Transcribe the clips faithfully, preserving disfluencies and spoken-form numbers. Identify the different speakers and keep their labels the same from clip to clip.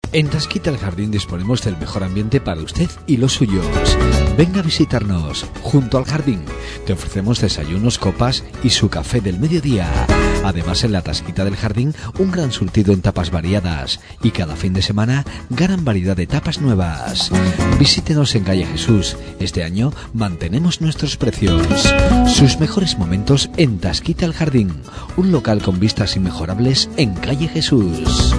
Speaker 1: En Tasquita el Jardín disponemos del mejor ambiente para usted y los suyos. Venga a visitarnos. Junto al jardín te ofrecemos desayunos, copas y su café del mediodía. Además, en la Tasquita del Jardín, un gran surtido en tapas variadas. Y cada fin de semana, gran variedad de tapas nuevas. Visítenos en Calle Jesús. Este año mantenemos nuestros precios. Sus mejores momentos en Tasquita el Jardín. Un local con vistas inmejorables en Calle Jesús.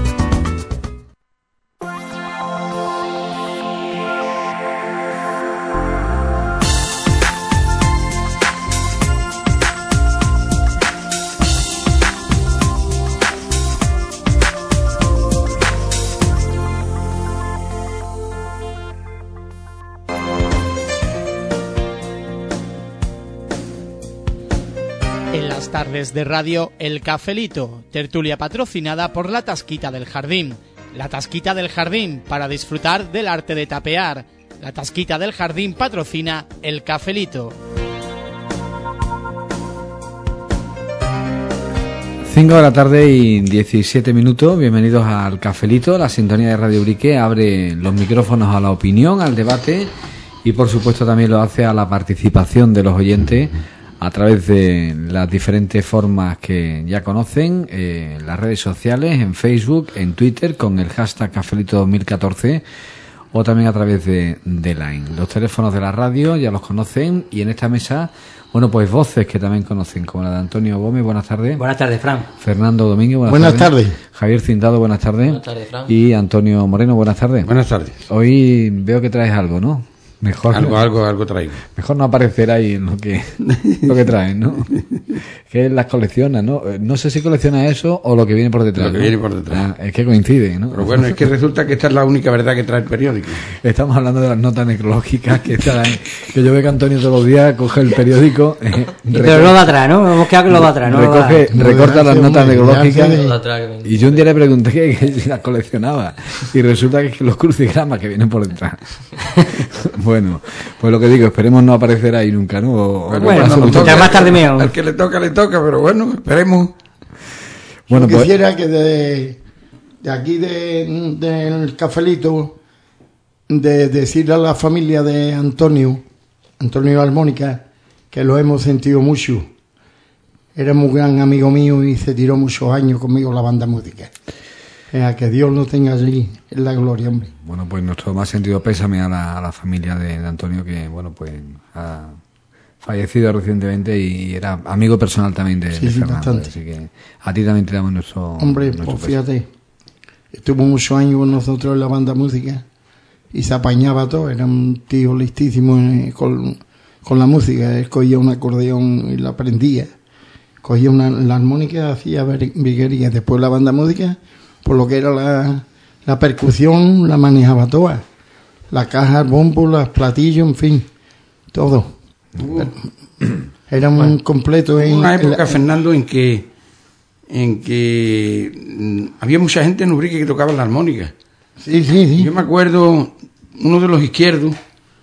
Speaker 2: Tardes de radio El Cafelito, tertulia patrocinada por la Tasquita del Jardín. La Tasquita del Jardín, para disfrutar del arte de tapear. La Tasquita del Jardín patrocina El Cafelito.
Speaker 3: cinco de la tarde y diecisiete minutos. Bienvenidos al Cafelito. La sintonía de Radio Urique abre los micrófonos a la opinión, al debate y por supuesto también lo hace a la participación de los oyentes a través de las diferentes formas que ya conocen, eh, en las redes sociales, en Facebook, en Twitter, con el hashtag Cafelito dos mil catorce, o también a través de, de Line. Los teléfonos de la radio ya los conocen, y en esta mesa, bueno, pues voces que también conocen, como la de Antonio Gómez, buenas tardes.
Speaker 4: Buenas tardes, Fran.
Speaker 3: Fernando Domínguez, buenas,
Speaker 5: buenas
Speaker 3: tardes.
Speaker 5: tardes.
Speaker 3: Javier Cindado, buenas tardes.
Speaker 4: Buenas tardes, Fran.
Speaker 3: Y Antonio Moreno, buenas tardes.
Speaker 5: Buenas tardes.
Speaker 3: Hoy veo que traes algo, ¿no? Mejor
Speaker 5: algo, algo, algo traigo.
Speaker 3: Mejor no aparecer ahí en lo que lo que traen, ¿no? Que las colecciona, ¿no? No sé si colecciona eso o lo que viene por detrás.
Speaker 5: Lo que
Speaker 3: ¿no?
Speaker 5: viene por detrás.
Speaker 3: Ah, es que coincide, ¿no?
Speaker 5: Pero bueno, es que resulta que esta es la única verdad que trae el periódico.
Speaker 3: Estamos hablando de las notas necrológicas que traen, que yo veo que Antonio todos los días coge el periódico. Eh,
Speaker 4: Pero no va atrás, ¿no? Hemos quedado que lo va atrás, ¿no?
Speaker 3: Recoge,
Speaker 4: va.
Speaker 3: recorta las notas necrológicas.
Speaker 4: De...
Speaker 3: Y yo un día le pregunté que, que si las coleccionaba. Y resulta que es que los crucigramas que vienen por detrás. Bueno, pues lo que digo, esperemos no aparecer ahí nunca, ¿no? O,
Speaker 5: bueno,
Speaker 4: bueno,
Speaker 5: no
Speaker 4: toca, más tarde mío.
Speaker 5: Al que le toca, le toca, pero bueno, esperemos.
Speaker 3: Bueno,
Speaker 6: yo
Speaker 3: pues,
Speaker 6: quisiera que de, de aquí de, del Cafelito, de decirle a la familia de Antonio, Antonio Armónica, que lo hemos sentido mucho. Era muy gran amigo mío y se tiró muchos años conmigo la banda música. Eh, que Dios lo tenga allí en la gloria, hombre.
Speaker 3: Bueno, pues nuestro más sentido pésame a la, a la familia de, de Antonio, que bueno, pues ha fallecido recientemente y era amigo personal también de,
Speaker 6: sí,
Speaker 3: de
Speaker 6: sí,
Speaker 3: Fernando.
Speaker 6: bastante.
Speaker 3: Así que a ti también te damos nuestro
Speaker 6: Hombre,
Speaker 3: nuestro
Speaker 6: pues
Speaker 3: pésame.
Speaker 6: fíjate, estuvo muchos años con nosotros en la banda música y se apañaba todo. Era un tío listísimo eh, con, con la música. Él cogía un acordeón y lo aprendía. Cogía una, la armónica, hacía viguería. Después la banda música, por lo que era la, la percusión, la manejaba toda. La caja, el bombo, los platillos, en fin, todo.
Speaker 5: Uh,
Speaker 6: era un bueno, completo. En
Speaker 5: una época,
Speaker 6: en,
Speaker 5: Fernando, en que en que mm, había mucha gente en Ubrique que tocaba la armónica.
Speaker 6: Sí, sí, sí.
Speaker 5: Yo me acuerdo, uno de los izquierdos,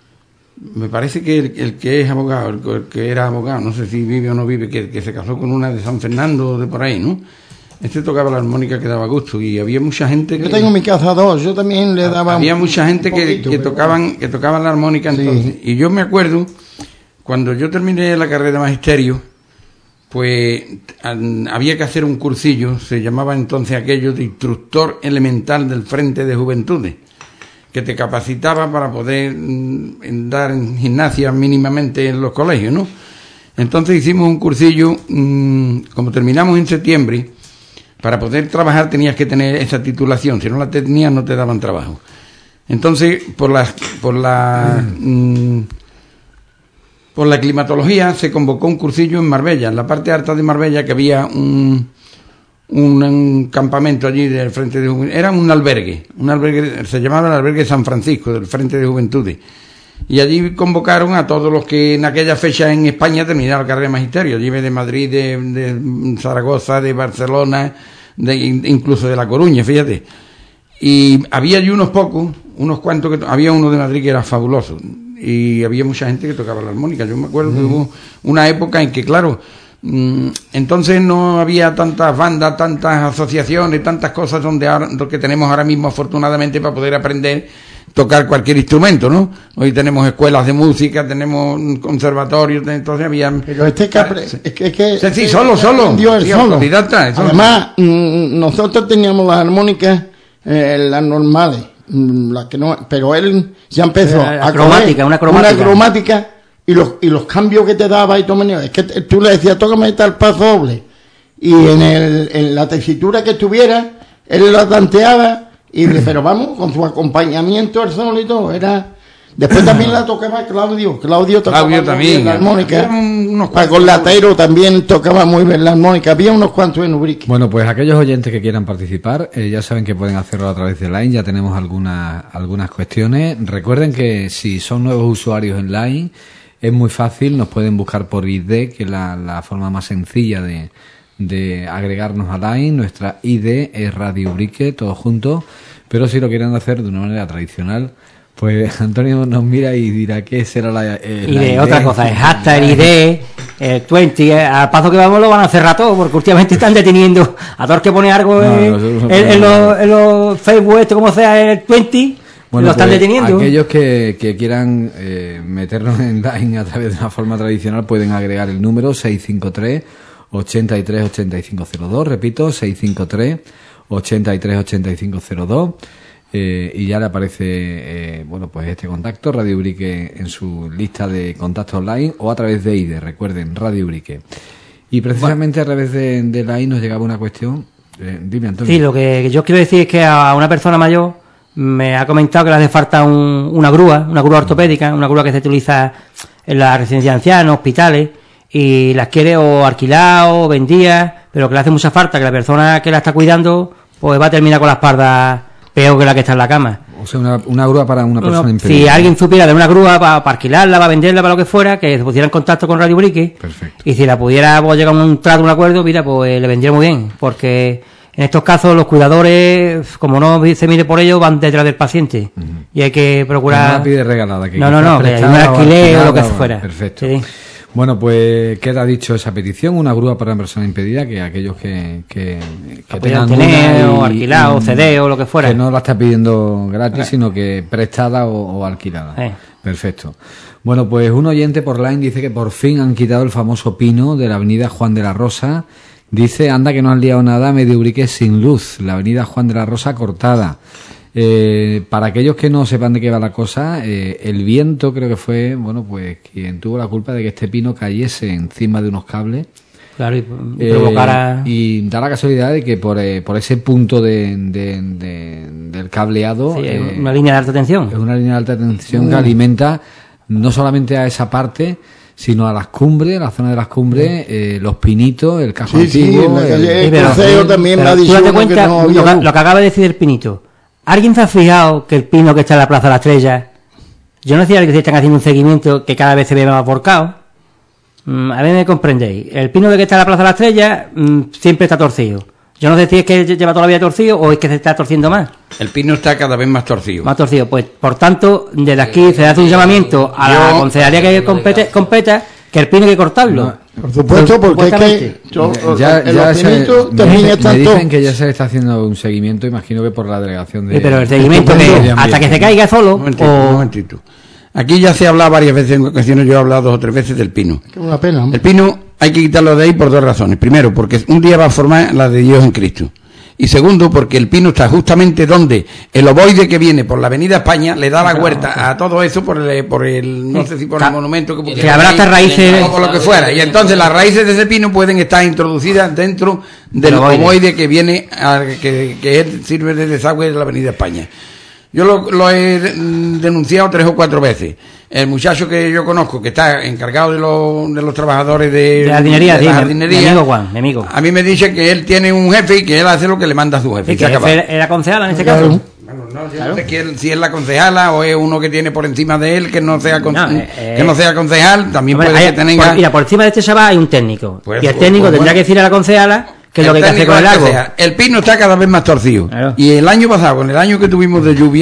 Speaker 5: me parece que el, el que es abogado, el, el que era abogado, no sé si vive o no vive, que, que se casó con una de San Fernando, de por ahí, ¿no? Este tocaba la armónica que daba gusto y había mucha gente que...
Speaker 6: Yo tengo en mi casa dos, yo también le daba...
Speaker 5: Había
Speaker 6: un,
Speaker 5: mucha gente
Speaker 6: un
Speaker 5: que,
Speaker 6: poquito,
Speaker 5: que tocaban
Speaker 6: bueno.
Speaker 5: que tocaban la armónica entonces. Sí. Y yo me acuerdo, cuando yo terminé la carrera de magisterio, pues an, había que hacer un cursillo, se llamaba entonces aquello de instructor elemental del Frente de Juventudes, que te capacitaba para poder mm, dar en gimnasia mínimamente en los colegios, ¿no? Entonces hicimos un cursillo, mmm, como terminamos en septiembre, para poder trabajar tenías que tener esa titulación, si no la tenías no te daban trabajo. Entonces, por la, por la, mmm, por la climatología se convocó un cursillo en Marbella, en la parte alta de Marbella, que había un, un, un campamento allí del Frente de Juventudes, era un albergue, un albergue, se llamaba el albergue San Francisco, del Frente de Juventudes. Y allí convocaron a todos los que en aquella fecha en España terminaron la carrera de magisterio. Allí de Madrid, de, de Zaragoza, de Barcelona, de, incluso de La Coruña, fíjate. Y había allí unos pocos, unos cuantos, que había uno de Madrid que era fabuloso. Y había mucha gente que tocaba la armónica. Yo me acuerdo mm. que hubo una época en que, claro, Mm, entonces no había tantas bandas, tantas asociaciones, tantas cosas donde ahora, lo que tenemos ahora mismo afortunadamente para poder aprender tocar cualquier instrumento, ¿no? Hoy tenemos escuelas de música, tenemos conservatorios, entonces había...
Speaker 6: Pero este que apre... es que... Es que
Speaker 5: sí, sí, solo, solo.
Speaker 6: Aprendió él
Speaker 5: sí,
Speaker 6: solo.
Speaker 5: autodidacta, solo.
Speaker 6: Además, mmm, nosotros teníamos las armónicas, eh, las normales, mmm, las que no... Pero él ya empezó
Speaker 4: la, la
Speaker 6: a
Speaker 4: cromática, una cromática.
Speaker 6: Una cromática y los, y los cambios que te daba y todo, es que tú le decías, tócame tal paso doble. Y en, el, en la tesitura que estuviera, él la tanteaba. Y dice, pero vamos, con su acompañamiento el solo y todo, era... Después también la tocaba Claudio, Claudio tocaba
Speaker 5: Claudio también,
Speaker 6: la armónica,
Speaker 5: unos
Speaker 6: Paco Latero también tocaba muy bien la armónica, había unos cuantos en Ubrique.
Speaker 3: Bueno, pues aquellos oyentes que quieran participar, eh, ya saben que pueden hacerlo a través de Line, ya tenemos algunas, algunas cuestiones. Recuerden que si son nuevos usuarios en Line, es muy fácil, nos pueden buscar por I D, que es la, la forma más sencilla de... de agregarnos a Line. Nuestra I D es Radio Ubrique, todo junto, pero si lo quieren hacer de una manera tradicional, pues Antonio nos mira y dirá qué será la, eh,
Speaker 4: y
Speaker 3: la
Speaker 4: de
Speaker 3: I D.
Speaker 4: otra cosa, el hashtag, el I D, el veinte, eh, al paso que vamos lo van a cerrar todo, porque últimamente están deteniendo a todos los que pone algo
Speaker 3: No,
Speaker 4: en,
Speaker 3: nosotros no
Speaker 4: en, en
Speaker 3: ponemos
Speaker 4: los, en los Facebook, este, como sea, el veinte,
Speaker 3: Bueno,
Speaker 4: lo están
Speaker 3: pues,
Speaker 4: deteniendo.
Speaker 3: Aquellos que, que quieran eh, meternos en Line a través de una forma tradicional pueden agregar el número seis cinco tres, ochenta y tres, ochenta y cinco cero dos, repito, seis cinco tres, ochenta y tres, ochenta y cinco cero dos, eh, y ya le aparece eh, bueno, pues este contacto, Radio Ubrique, en su lista de contactos online, o a través de I D E, recuerden, Radio Ubrique. Y precisamente bueno, a través de, de la I D E nos llegaba una cuestión, eh, dime, Antonio.
Speaker 4: Sí, lo que yo quiero decir es que a una persona mayor me ha comentado que le hace falta un, una grúa, una grúa ortopédica, una grúa que se utiliza en la residencia de ancianos, hospitales, y las quiere o alquilar o vendía, pero que le hace mucha falta, que la persona que la está cuidando pues va a terminar con la espalda peor que la que está en la cama.
Speaker 3: O sea, una, una grúa para una persona
Speaker 4: no,
Speaker 3: impedida.
Speaker 4: Si alguien supiera de una grúa para, para alquilarla, para venderla, para lo que fuera, que se pusiera en contacto con Radio Ubrique.
Speaker 3: Perfecto.
Speaker 4: Y si la pudiera pues, llegar a un trato, un acuerdo, mira, pues le vendría muy bien, porque en estos casos los cuidadores, como no se mire por ellos, van detrás del paciente. Uh-huh. Y hay que procurar...
Speaker 3: No la pide regalada. Que
Speaker 4: no, no, no, que hay un alquiler o lo que fuera.
Speaker 3: Perfecto.
Speaker 4: Sí.
Speaker 3: Bueno, pues queda dicho esa petición, una grúa para una persona impedida, que aquellos que, que, que tengan
Speaker 4: tener,
Speaker 3: una
Speaker 4: o alquilar, o ceder, o lo que fuera.
Speaker 3: Que no la está pidiendo gratis, okay, sino que prestada o, o alquilada.
Speaker 4: Eh.
Speaker 3: Perfecto. Bueno, pues un oyente por Line dice que por fin han quitado el famoso pino de la avenida Juan de la Rosa. Dice, anda que no han liado nada, medio Ubrique sin luz, la avenida Juan de la Rosa cortada. Eh, para aquellos que no sepan de qué va la cosa, eh, el viento creo que fue, bueno, pues quien tuvo la culpa de que este pino cayese encima de unos cables.
Speaker 4: Claro, y eh, provocara...
Speaker 3: Y da la casualidad de que por, eh, por ese punto de, de, de, del cableado...
Speaker 4: Sí,
Speaker 3: eh,
Speaker 4: es una línea de alta tensión.
Speaker 3: Es una línea de alta tensión mm. que alimenta no solamente a esa parte, sino a las cumbres, la zona de las cumbres, eh, los pinitos, el cajo
Speaker 6: sí,
Speaker 3: antiguo...
Speaker 6: Sí, el,
Speaker 3: el,
Speaker 6: el crucero también me ha dicho
Speaker 4: que cuenta,
Speaker 6: no
Speaker 4: lo, que, lo que acaba de decir el pinito. ¿Alguien se ha fijado que el pino que está en la Plaza de la Estrella, yo no decía que se están haciendo un seguimiento que cada vez se ve más volcado? Mm, a ver, me comprendéis. El pino que está en la Plaza de la Estrella mm, siempre está torcido. Yo no sé si es que lleva toda la vida torcido o es que se está torciendo más.
Speaker 5: El pino está cada vez más torcido.
Speaker 4: Más torcido. Pues, por tanto, desde aquí se hace un llamamiento a la
Speaker 5: yo,
Speaker 4: concejalía que compete, competa que el pino hay que cortarlo.
Speaker 3: No.
Speaker 6: Por supuesto, porque es que yo,
Speaker 3: ya,
Speaker 6: el
Speaker 3: ya
Speaker 6: pinitos
Speaker 3: se,
Speaker 6: también
Speaker 3: me,
Speaker 6: están
Speaker 3: me dicen
Speaker 6: todos.
Speaker 3: que ya se le está haciendo un seguimiento, imagino que por la delegación de...
Speaker 4: Sí, pero el seguimiento de, hasta que se caiga solo...
Speaker 5: Un momentito,
Speaker 4: o...
Speaker 5: un momentito. Aquí ya se ha hablado varias veces, en ocasiones yo he hablado dos o tres veces del pino.
Speaker 6: Qué una pena.
Speaker 5: El pino hay que quitarlo de ahí por dos razones. Primero, porque un día va a formar la de Dios en Cristo. Y segundo, porque el pino está justamente donde el ovoide que viene por la avenida España le da la huerta a todo eso por el, por el no sé si por el monumento que,
Speaker 4: que habrá hasta raíces
Speaker 5: o por lo que fuera. Y entonces las raíces de ese pino pueden estar introducidas dentro del ovoide que viene, a, que, que sirve de desagüe de la avenida España. Yo lo, lo he denunciado tres o cuatro veces. El muchacho que yo conozco, que está encargado de, lo, de los trabajadores de,
Speaker 4: de la jardinería,
Speaker 5: de
Speaker 4: sí,
Speaker 5: la
Speaker 4: mi,
Speaker 5: jardinería,
Speaker 4: mi amigo Juan, mi amigo.
Speaker 5: A mí me dice que él tiene un jefe y que él hace lo que le manda a su jefe.
Speaker 4: ¿Y que el jefe era concejala en este
Speaker 6: claro.
Speaker 4: caso?
Speaker 5: Bueno, no, yo claro. no sé que él, si es la concejala o es uno que tiene por encima de él que no sea, con,
Speaker 4: no, eh,
Speaker 5: que no sea concejal, también
Speaker 4: hombre,
Speaker 5: puede
Speaker 4: hay,
Speaker 5: que tenga...
Speaker 4: por, mira, por encima de este chaval hay un técnico.
Speaker 5: Pues,
Speaker 4: y el
Speaker 5: pues,
Speaker 4: técnico
Speaker 5: pues,
Speaker 4: tendrá
Speaker 5: bueno,
Speaker 4: que decir a la concejala que es lo que hay que hacer con el árbol.
Speaker 5: El pino está cada vez más torcido.
Speaker 4: Claro.
Speaker 5: Y el año pasado, con el año que tuvimos de lluvia,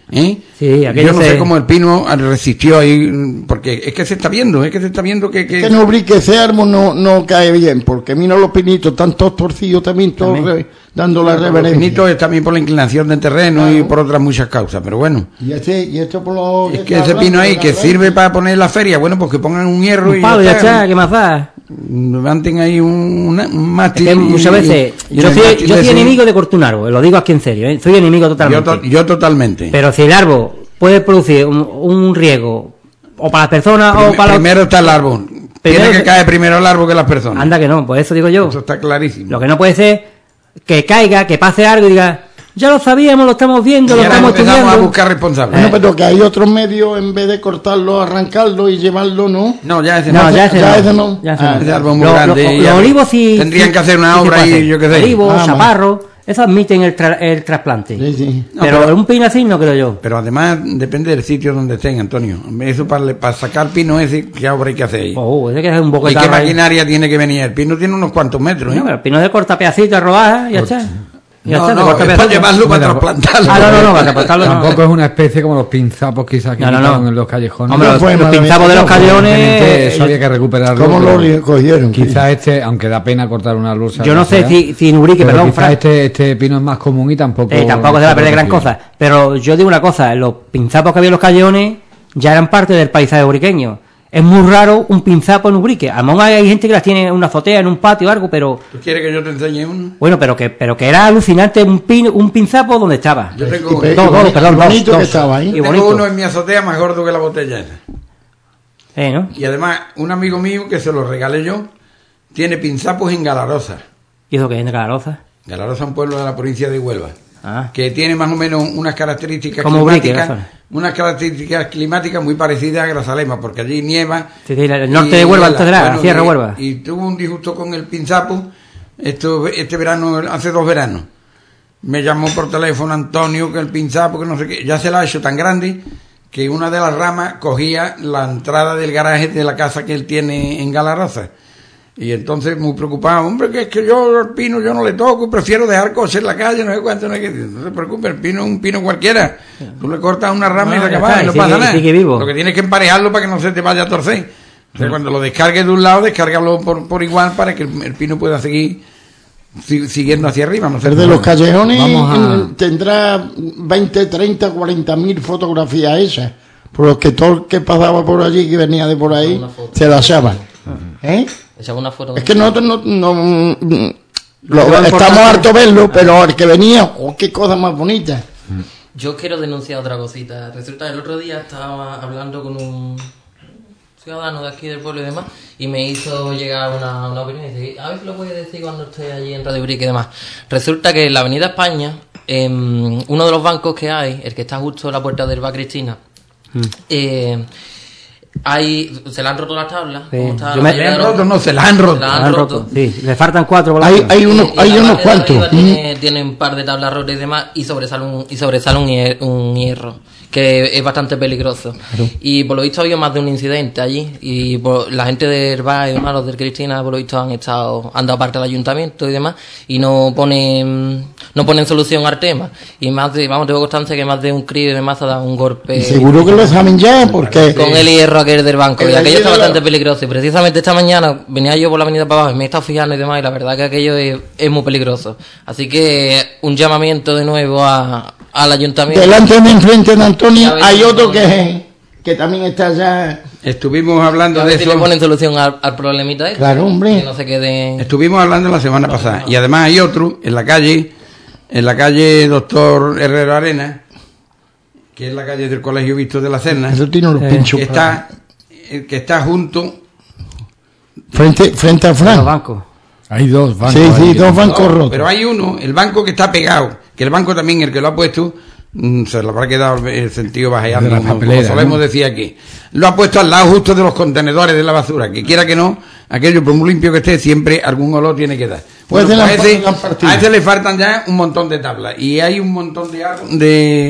Speaker 5: ¿Eh?
Speaker 4: Sí, aquello
Speaker 5: yo no
Speaker 4: se-
Speaker 5: sé cómo el pino resistió ahí, porque es que se está viendo, es que se está viendo que... que...
Speaker 6: Que en Ubrique ese árbol no, no cae bien, porque mira los pinitos, están todos torcidos también, todos
Speaker 4: También.
Speaker 6: re- dando la
Speaker 5: Los
Speaker 6: reverencia.
Speaker 5: pinitos es también por la inclinación del terreno y por otras muchas causas, pero bueno.
Speaker 6: Y este, y esto por lo
Speaker 5: Es que
Speaker 6: está
Speaker 5: ese
Speaker 6: hablando
Speaker 5: pino ahí
Speaker 6: de la
Speaker 5: que
Speaker 6: red.
Speaker 5: sirve para poner la feria, bueno, pues que pongan un hierro
Speaker 4: Un
Speaker 5: y
Speaker 4: palo,
Speaker 5: ya
Speaker 4: ya
Speaker 5: está.
Speaker 4: está, ¿qué más da?
Speaker 5: Levanten ahí un, una- un
Speaker 4: Es
Speaker 5: mástil.
Speaker 4: que
Speaker 5: y-
Speaker 4: muchas veces,
Speaker 5: y- y
Speaker 4: yo
Speaker 5: el
Speaker 4: soy,
Speaker 5: mástil
Speaker 4: yo soy
Speaker 5: ese-
Speaker 4: enemigo de cortar un árbol, lo digo aquí en serio, ¿eh? Soy enemigo
Speaker 5: Yo,
Speaker 4: totalmente.
Speaker 5: to- yo totalmente.
Speaker 4: Pero si el árbol puede producir un, un riesgo, o para las personas
Speaker 5: Prim-
Speaker 4: o para los...
Speaker 5: primero está el árbol.
Speaker 4: Primero
Speaker 5: Tiene que
Speaker 4: se-
Speaker 5: caer primero el árbol que las personas.
Speaker 4: Anda que no, pues eso digo yo.
Speaker 5: Eso está clarísimo.
Speaker 4: Lo que no puede ser que caiga, que pase algo y diga, ya lo sabíamos, lo estamos viendo,
Speaker 5: y
Speaker 4: lo
Speaker 5: ahora
Speaker 4: estamos
Speaker 5: empezamos
Speaker 4: estudiando.
Speaker 5: a buscar responsables.
Speaker 6: Bueno, pero que hay otros medios, en vez de cortarlo, arrancarlo y llevarlo, ¿no?
Speaker 5: No, ya ese
Speaker 4: No,
Speaker 5: no.
Speaker 4: ya ese
Speaker 6: ya
Speaker 4: no.
Speaker 6: ese no.
Speaker 4: Ya ese
Speaker 6: Ah,
Speaker 4: no.
Speaker 5: ese árbol muy
Speaker 4: Lo-
Speaker 5: grande
Speaker 4: lo-
Speaker 5: y
Speaker 4: Los
Speaker 5: ya-
Speaker 4: olivos sí...
Speaker 5: Tendrían
Speaker 4: sí-
Speaker 5: que hacer una
Speaker 4: sí se
Speaker 5: obra
Speaker 4: puede
Speaker 5: ahí,
Speaker 4: hacer.
Speaker 5: yo qué sé.
Speaker 4: Olivos,
Speaker 6: Ah,
Speaker 4: chaparros, eso admiten el, tra- el trasplante.
Speaker 6: Sí, sí.
Speaker 5: No,
Speaker 4: pero,
Speaker 5: pero-
Speaker 4: un pino así no creo yo.
Speaker 5: Pero además depende del sitio donde estén, Antonio. Eso para, para sacar pino ese, ¿qué obra hay que hacer ahí?
Speaker 4: Oh, ese que es un poco
Speaker 5: ¿Y
Speaker 4: de
Speaker 5: qué
Speaker 4: tarra ahí.
Speaker 5: maquinaria tiene que venir? El pino tiene unos cuantos metros, ¿eh?
Speaker 4: No, pero el pino de corta pedacitos, rodajas, ya está. Ya
Speaker 5: no,
Speaker 4: está, de
Speaker 5: no,
Speaker 4: corta
Speaker 5: es para
Speaker 4: pedacitos.
Speaker 5: llevarlo, para
Speaker 3: Mira,
Speaker 5: trasplantarlo.
Speaker 4: Ah, no, no, no, para trasplantarlo no.
Speaker 3: Tampoco es una especie como los pinzapos quizás que
Speaker 4: No, no, no.
Speaker 3: quitaron en los callejones.
Speaker 4: Hombre,
Speaker 6: No
Speaker 4: los,
Speaker 6: fue
Speaker 4: los
Speaker 6: maravilla-
Speaker 4: pinzapos de los
Speaker 6: no fue
Speaker 3: Evidentemente,
Speaker 4: callejones...
Speaker 3: eso había que recuperarlo.
Speaker 6: ¿Cómo
Speaker 3: pero
Speaker 6: lo recogieron?
Speaker 3: Quizás este, aunque da pena cortar una luz.
Speaker 4: Yo no sé si, si en Ubrique,
Speaker 3: pero
Speaker 4: perdón,
Speaker 3: quizás
Speaker 4: Fran,
Speaker 3: este, este pino es más común y tampoco.
Speaker 4: eh, tampoco se va a perder gran cosa. Pero yo digo una cosa, los pinzapos que había en los callejones ya eran parte del paisaje ubriqueño. Es muy raro un pinzapo en Ubrique. A lo mejor hay gente que las tiene en una azotea, en un patio o algo, pero...
Speaker 5: ¿Tú quieres que yo te enseñe uno?
Speaker 4: Bueno, pero que pero que era alucinante un pin, un pinzapo donde estaba.
Speaker 5: Yo tengo
Speaker 6: Y
Speaker 5: uno.
Speaker 6: pe-
Speaker 4: Dos, dos, perdón, dos,
Speaker 6: bonito
Speaker 4: dos.
Speaker 6: que estaba ahí.
Speaker 4: Y
Speaker 5: Tengo
Speaker 4: bonito.
Speaker 5: uno en mi azotea más gordo que la botella esa.
Speaker 4: Eh, ¿no?
Speaker 5: Y además, un amigo mío que se lo regalé yo, tiene pinzapos en Galaroza.
Speaker 4: ¿Y eso que es de Calaroza?
Speaker 5: Galaroza es un pueblo de la provincia de Huelva.
Speaker 4: Ah.
Speaker 5: Que tiene más o menos unas características
Speaker 4: Como Ubrique,
Speaker 5: climáticas,
Speaker 4: la zona.
Speaker 5: unas características climáticas muy parecidas a Grazalema, porque allí nieva.
Speaker 4: Sí, sí, el norte
Speaker 5: y
Speaker 4: de Huelva,
Speaker 5: hiela.
Speaker 4: entonces era
Speaker 5: Bueno,
Speaker 4: Sierra
Speaker 5: y-
Speaker 4: Huelva.
Speaker 5: Y tuvo un disgusto con el pinzapo esto este verano, hace dos veranos. Me llamó por teléfono Antonio, que el pinzapo, que no sé qué, ya se la ha hecho tan grande que una de las ramas cogía la entrada del garaje de la casa que él tiene en Galaroza. Y entonces muy preocupado, hombre, que es que yo el pino yo no le toco, prefiero dejar cosas en la calle, no sé cuánto, no, hay que... no se preocupe, el pino es un pino cualquiera. Tú le cortas una rama
Speaker 4: No,
Speaker 5: y se
Speaker 4: ya
Speaker 5: acaba,
Speaker 4: está,
Speaker 5: y
Speaker 4: y
Speaker 5: no
Speaker 4: sigue-
Speaker 5: pasa
Speaker 4: y
Speaker 5: nada.
Speaker 4: sigue vivo.
Speaker 5: Lo que tienes que emparejarlo para que no se te vaya a torcer. O sea, cuando lo descargues de un lado, descárgalo por, por igual para que el, el pino pueda seguir si- siguiendo hacia arriba. No sé
Speaker 6: El de
Speaker 5: cómo.
Speaker 6: los callejones
Speaker 3: Vamos a-
Speaker 6: mm, tendrá veinte, treinta, cuarenta mil fotografías esas. Por los que todo el que pasaba por allí, que venía de por ahí,
Speaker 7: Una foto.
Speaker 6: se la echaban. ¿Eh?
Speaker 7: Echaba una foto.
Speaker 6: Es que nosotros no, no, mm, lo-
Speaker 4: Lo
Speaker 6: estamos
Speaker 4: importante-
Speaker 6: harto de verlo, pero el que venía, oh, qué cosa más bonita.
Speaker 7: Yo quiero denunciar otra cosita. Resulta que el otro día estaba hablando con un ciudadano de aquí del pueblo y demás, y me hizo llegar una, una opinión y dice, a ver si lo puedes decir cuando esté allí en Radio Brick y demás. Resulta que en la Avenida España, en uno de los bancos que hay, el que está justo en la puerta del Bar Cristina, eh, hay, se le han roto las tablas.
Speaker 4: Sí.
Speaker 7: como está
Speaker 4: Yo
Speaker 7: la
Speaker 4: me-
Speaker 7: mayoría
Speaker 5: Le han
Speaker 7: de los-
Speaker 5: roto, no, se la han roto.
Speaker 7: Se la
Speaker 4: La
Speaker 7: han
Speaker 4: han
Speaker 7: roto.
Speaker 4: roto. Sí, le faltan cuatro por la
Speaker 6: Hay,
Speaker 4: zona.
Speaker 6: hay unos,
Speaker 7: Y- y
Speaker 6: hay
Speaker 7: la
Speaker 6: unos
Speaker 7: parte de
Speaker 6: cuantos.
Speaker 7: arriba Tiene, tiene un par de tablas rotas y demás, y sobresale un, y sobresale un, hier- un hierro, que es bastante peligroso. Y por lo visto ha habido más de un incidente allí, y por, la gente del bar y demás, los del Cristina, por lo visto han estado, han dado parte al ayuntamiento y demás, y no ponen, no ponen solución al tema. Y más de, vamos, tengo constancia que más de un crío y demás ha dado un golpe.
Speaker 6: Y seguro que lo saben ya, porque
Speaker 7: Con el hierro aquel del banco,
Speaker 6: El
Speaker 7: y aquello
Speaker 6: allí
Speaker 7: está
Speaker 6: de la-
Speaker 7: bastante peligroso. Y precisamente esta mañana venía yo por la avenida para abajo y me he estado fijando y demás, y la verdad que aquello es, es muy peligroso. Así que un llamamiento de nuevo a, al ayuntamiento.
Speaker 6: delante de enfrente de Antonio
Speaker 7: Ya ves,
Speaker 6: hay
Speaker 7: no,
Speaker 6: otro
Speaker 7: no.
Speaker 6: que, que también está ya.
Speaker 5: Estuvimos hablando
Speaker 7: A
Speaker 5: de
Speaker 7: ver si
Speaker 5: eso.
Speaker 7: le ponen solución al, al problemita este.
Speaker 6: Claro, hombre.
Speaker 7: Que no se quede.
Speaker 5: Estuvimos hablando la semana pasada. Y además hay otro en la calle, en la calle Doctor Herrero Arena, que es la calle del Colegio Visto de la Serna,
Speaker 6: Eso tiene los
Speaker 4: Eh,
Speaker 6: pinchos.
Speaker 5: que está, eh, que está junto.
Speaker 6: Frente, frente a
Speaker 4: Los
Speaker 6: Fran.
Speaker 4: bancos.
Speaker 3: Hay dos bancos.
Speaker 6: Sí, sí,
Speaker 3: ahí.
Speaker 6: dos bancos
Speaker 5: No,
Speaker 6: rotos.
Speaker 5: pero hay uno, el banco que está pegado, que el banco también, el que lo ha puesto, mm, se lo habrá quedado el sentido bajeando,
Speaker 3: De la
Speaker 5: como,
Speaker 3: papelera,
Speaker 5: como solemos
Speaker 3: ¿no?
Speaker 5: decir aquí. Lo ha puesto al lado justo de los contenedores de la basura, que quiera que no, aquello por muy limpio que esté, siempre algún olor tiene que dar.
Speaker 6: Pues
Speaker 5: Bueno,
Speaker 6: de
Speaker 5: pues
Speaker 6: la-
Speaker 5: a, ese,
Speaker 6: la partida.
Speaker 5: a ese le faltan ya un montón de tablas, y hay un montón de, ar- de,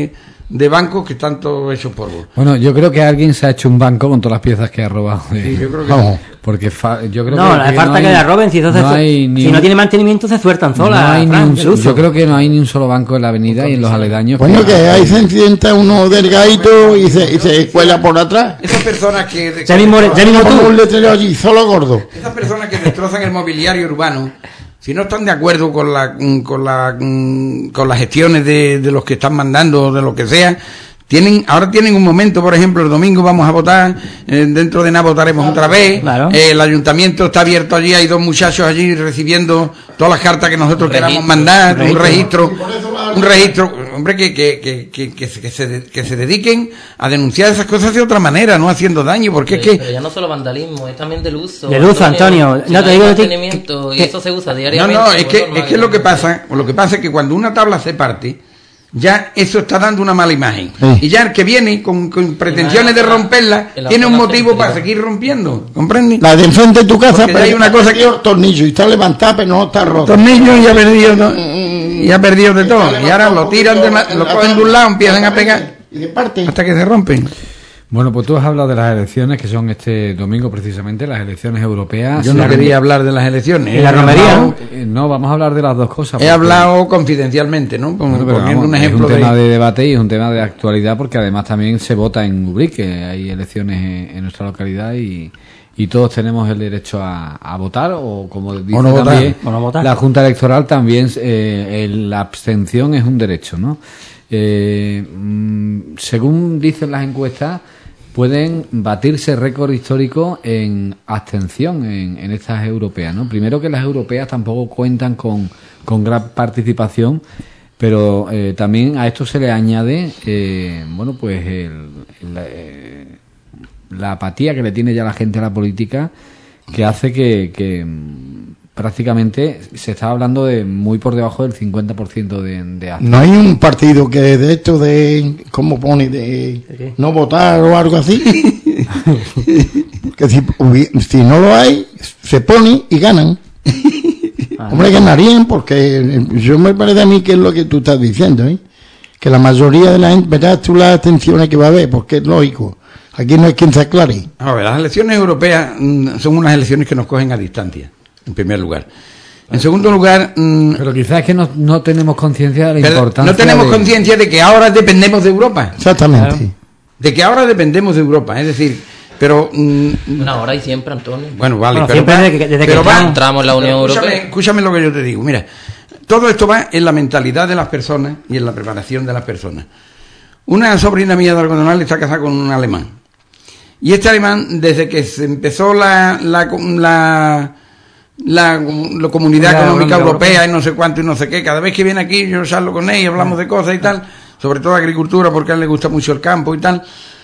Speaker 5: de bancos que están todos hechos polvo.
Speaker 3: Bueno, yo creo que alguien se ha hecho un banco con todas las piezas que ha robado.
Speaker 5: Sí, yo creo que
Speaker 6: Vamos.
Speaker 3: Porque fa- yo creo
Speaker 4: No,
Speaker 3: que,
Speaker 4: no hace
Speaker 3: que
Speaker 4: falta
Speaker 3: no hay-
Speaker 4: que la roben, si, entonces
Speaker 3: no
Speaker 4: se-
Speaker 3: hay ni
Speaker 4: si
Speaker 3: un-
Speaker 4: no tiene mantenimiento se sueltan solas.
Speaker 3: no hay ni
Speaker 4: Fran,
Speaker 3: un-
Speaker 4: del uso.
Speaker 3: yo creo que no hay ni un solo banco en la avenida y en los aledaños.
Speaker 6: Bueno, que ahí se sienta uno delgadito y se, y se cuela por atrás.
Speaker 5: esas personas que...
Speaker 4: Ya mismo, ya mismo
Speaker 6: Como
Speaker 4: tú.
Speaker 6: un letrero allí, solo gordo.
Speaker 5: Esas personas que destrozan el mobiliario urbano, si no están de acuerdo con la con la con las gestiones de, de los que están mandando o de lo que sea, tienen ahora tienen un momento, por ejemplo, el domingo vamos a votar, eh, dentro de nada votaremos otra vez.
Speaker 4: Claro.
Speaker 5: Eh, el ayuntamiento está abierto allí, hay dos muchachos allí recibiendo todas las cartas que nosotros
Speaker 7: Un
Speaker 5: queramos
Speaker 7: registro,
Speaker 5: mandar,
Speaker 4: un
Speaker 5: un registro, un registro, hombre, que que que que, que, se, que, se, que se dediquen a denunciar esas cosas de otra manera, no haciendo daño, porque es
Speaker 7: Pero,
Speaker 5: que
Speaker 7: pero ya no solo vandalismo, es también del uso.
Speaker 4: Del uso, Antonio.
Speaker 7: Si
Speaker 4: No,
Speaker 7: no
Speaker 4: te
Speaker 7: hay
Speaker 4: digo de ti
Speaker 7: mantenimiento
Speaker 4: que-
Speaker 7: y
Speaker 4: que-
Speaker 7: eso se usa
Speaker 5: No,
Speaker 7: diariamente.
Speaker 5: no, es
Speaker 7: pues
Speaker 5: que,
Speaker 7: normal
Speaker 5: es que lo que
Speaker 7: no-
Speaker 5: pasa, lo que pasa es que cuando una tabla se parte, ya eso está dando una mala imagen.
Speaker 6: Sí.
Speaker 5: Y ya el que viene con, con pretensiones de romperla,
Speaker 7: en la
Speaker 5: tiene un
Speaker 7: zona
Speaker 5: motivo
Speaker 7: céntrica.
Speaker 5: para seguir rompiendo, ¿comprendes?
Speaker 6: La de enfrente de tu casa,
Speaker 5: Porque ya hay una cosa que-
Speaker 6: el tornillo y está levantada, pero no está roto.
Speaker 5: Tornillos ya ha perdido, ¿no? Y ha perdido de todo. Y ahora lo tiran, de la- lo cogen de un lado, empiezan a pegar
Speaker 6: Y de parte.
Speaker 5: hasta que se rompen.
Speaker 3: Bueno, pues tú has hablado de las elecciones que son este domingo precisamente, las elecciones europeas.
Speaker 5: Yo no
Speaker 3: Se han-
Speaker 5: quería hablar de las elecciones.
Speaker 4: ¿En la
Speaker 5: He
Speaker 4: romería?
Speaker 5: hablado-
Speaker 3: Eh, No, vamos a hablar de las dos cosas.
Speaker 5: He
Speaker 3: porque-
Speaker 5: hablado confidencialmente, ¿no? Como
Speaker 3: Bueno, pero
Speaker 5: poniendo
Speaker 3: vamos,
Speaker 5: un ejemplo
Speaker 3: es un tema
Speaker 5: de...
Speaker 3: de... debate y es un tema de actualidad porque además también se vota en Ubrique, hay elecciones en, en nuestra localidad y, y todos tenemos el derecho a, a votar o como dice
Speaker 5: O no votar.
Speaker 3: también
Speaker 4: O no votar.
Speaker 3: la Junta Electoral también eh, el- la abstención es un derecho, ¿no? Eh, mm, según dicen las encuestas pueden batirse récord histórico en abstención en, en estas europeas, ¿no? Primero que las europeas tampoco cuentan con, con gran participación, pero eh, también a esto se le añade, eh, bueno, pues el, el, eh, la apatía que le tiene ya la gente a la política, que hace que, que mm, prácticamente se está hablando de muy por debajo del cincuenta por ciento de, de abstención.
Speaker 6: No hay un partido que de esto de, ¿cómo pone? De
Speaker 4: qué?
Speaker 6: no votar o algo así. Que si, hubi- si no lo hay, se pone y ganan.
Speaker 4: Ah,
Speaker 6: Hombre, ganarían porque eh, yo me parece a mí que es lo que tú estás diciendo, ¿eh? Que la mayoría de la gente, verás tú las abstenciones que va a haber, porque es lógico. Aquí no hay quien se aclare.
Speaker 5: A ver, las elecciones europeas mm, son unas elecciones que nos cogen a distancia, en primer lugar. En segundo lugar, mm,
Speaker 3: Pero quizás es que no, no tenemos conciencia de la
Speaker 5: pero
Speaker 3: importancia.
Speaker 5: no tenemos
Speaker 3: de-
Speaker 5: conciencia de que ahora dependemos de Europa.
Speaker 6: Exactamente.
Speaker 4: Claro.
Speaker 5: De que ahora dependemos de Europa. Es decir, pero... mm,
Speaker 7: Bueno, ahora y siempre, Antonio.
Speaker 5: bueno, vale,
Speaker 4: Bueno,
Speaker 5: pero
Speaker 4: siempre
Speaker 5: va-
Speaker 4: desde que- desde que
Speaker 5: pero va-
Speaker 4: entramos-
Speaker 7: entramos en la Unión
Speaker 5: pero escúchame,
Speaker 7: Europea.
Speaker 5: escúchame lo que yo te digo. Mira, todo esto va en la mentalidad de las personas y en la preparación de las personas. Una sobrina mía de Algodonal está casada con un alemán. Y este alemán, desde que se empezó la... la, la la, la comunidad
Speaker 4: La
Speaker 5: económica
Speaker 4: Unión
Speaker 5: europea
Speaker 4: Europea.
Speaker 5: y no sé cuánto y no sé qué, cada vez que viene aquí yo charlo con él y hablamos de cosas y tal, sobre todo de agricultura porque a él le gusta mucho el campo y tal,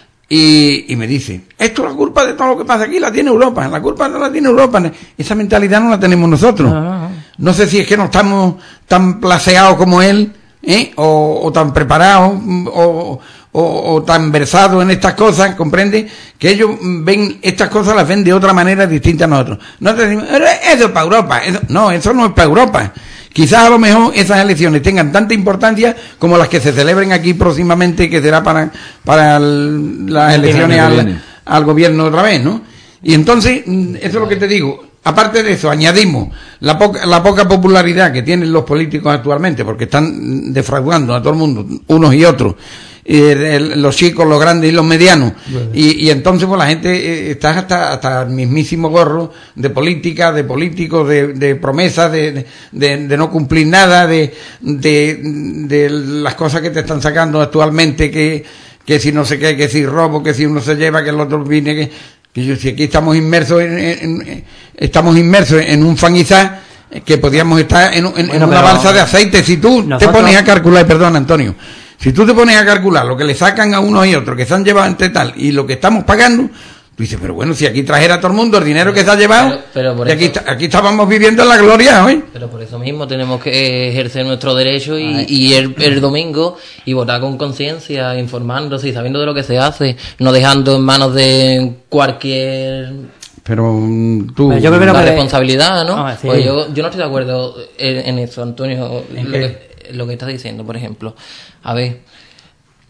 Speaker 5: y, y me dice, esto la culpa de todo lo que pasa aquí la tiene Europa, la culpa no la tiene Europa, esa mentalidad no la tenemos nosotros.
Speaker 4: No, no, no.
Speaker 5: No sé si es que no estamos tan placeados como él, ¿eh? o, o tan preparados, mm, o, o, o tan versados en estas cosas, ¿comprende? Que ellos mm, ven estas cosas, las ven de otra manera distinta a nosotros. Nosotros decimos, "Pero eso es para Europa". Eso- no, eso no es para Europa. Quizás a lo mejor esas elecciones tengan tanta importancia como las que se celebren aquí próximamente, que será para, para el- las
Speaker 3: El
Speaker 5: elecciones
Speaker 3: año que
Speaker 5: al,
Speaker 3: viene.
Speaker 5: al gobierno otra vez, ¿no? Y entonces, mm, eso es lo que te digo. Aparte de eso, añadimos la poca, la poca popularidad que tienen los políticos actualmente, porque están mm, defraudando a todo el mundo, unos y otros, eh, el- los chicos, los grandes y los medianos. Y, y entonces, pues la gente eh, está hasta, hasta el mismísimo gorro de política, de políticos, de, de promesas, de, de, de no cumplir nada, de, de, de las cosas que te están sacando actualmente, que, que si no sé qué, que si robo, que si uno se lleva, que el otro viene, que, que yo, si aquí estamos inmersos en, en- en- estamos inmersos en un fanizá que podríamos estar en, un- en- en
Speaker 4: Bueno,
Speaker 5: una
Speaker 4: pero
Speaker 5: balsa de aceite. Si tú te
Speaker 4: nosotros-
Speaker 5: pones a calcular, perdón Antonio, si tú te pones a calcular lo que le sacan a unos y otros que se han llevado entre tal y lo que estamos pagando, tú dices, pero bueno, si aquí trajera todo el mundo el dinero que se ha llevado,
Speaker 7: Pero- pero por
Speaker 5: y aquí,
Speaker 7: eso-
Speaker 5: está- aquí estábamos viviendo en la gloria hoy.
Speaker 7: Pero por eso mismo tenemos que ejercer nuestro derecho y, y el, el domingo y votar con conciencia, informándose y sabiendo de lo que se hace, no dejando en manos de cualquier
Speaker 5: Pero mm, tú...
Speaker 4: Pero yo creo que
Speaker 7: la
Speaker 4: no puede-
Speaker 7: responsabilidad, ¿no?
Speaker 4: Ah, sí.
Speaker 7: Pues yo, yo no estoy de acuerdo en, en eso, Antonio,
Speaker 4: ¿En
Speaker 7: lo
Speaker 4: qué?
Speaker 7: que, lo que estás diciendo, por ejemplo. A ver,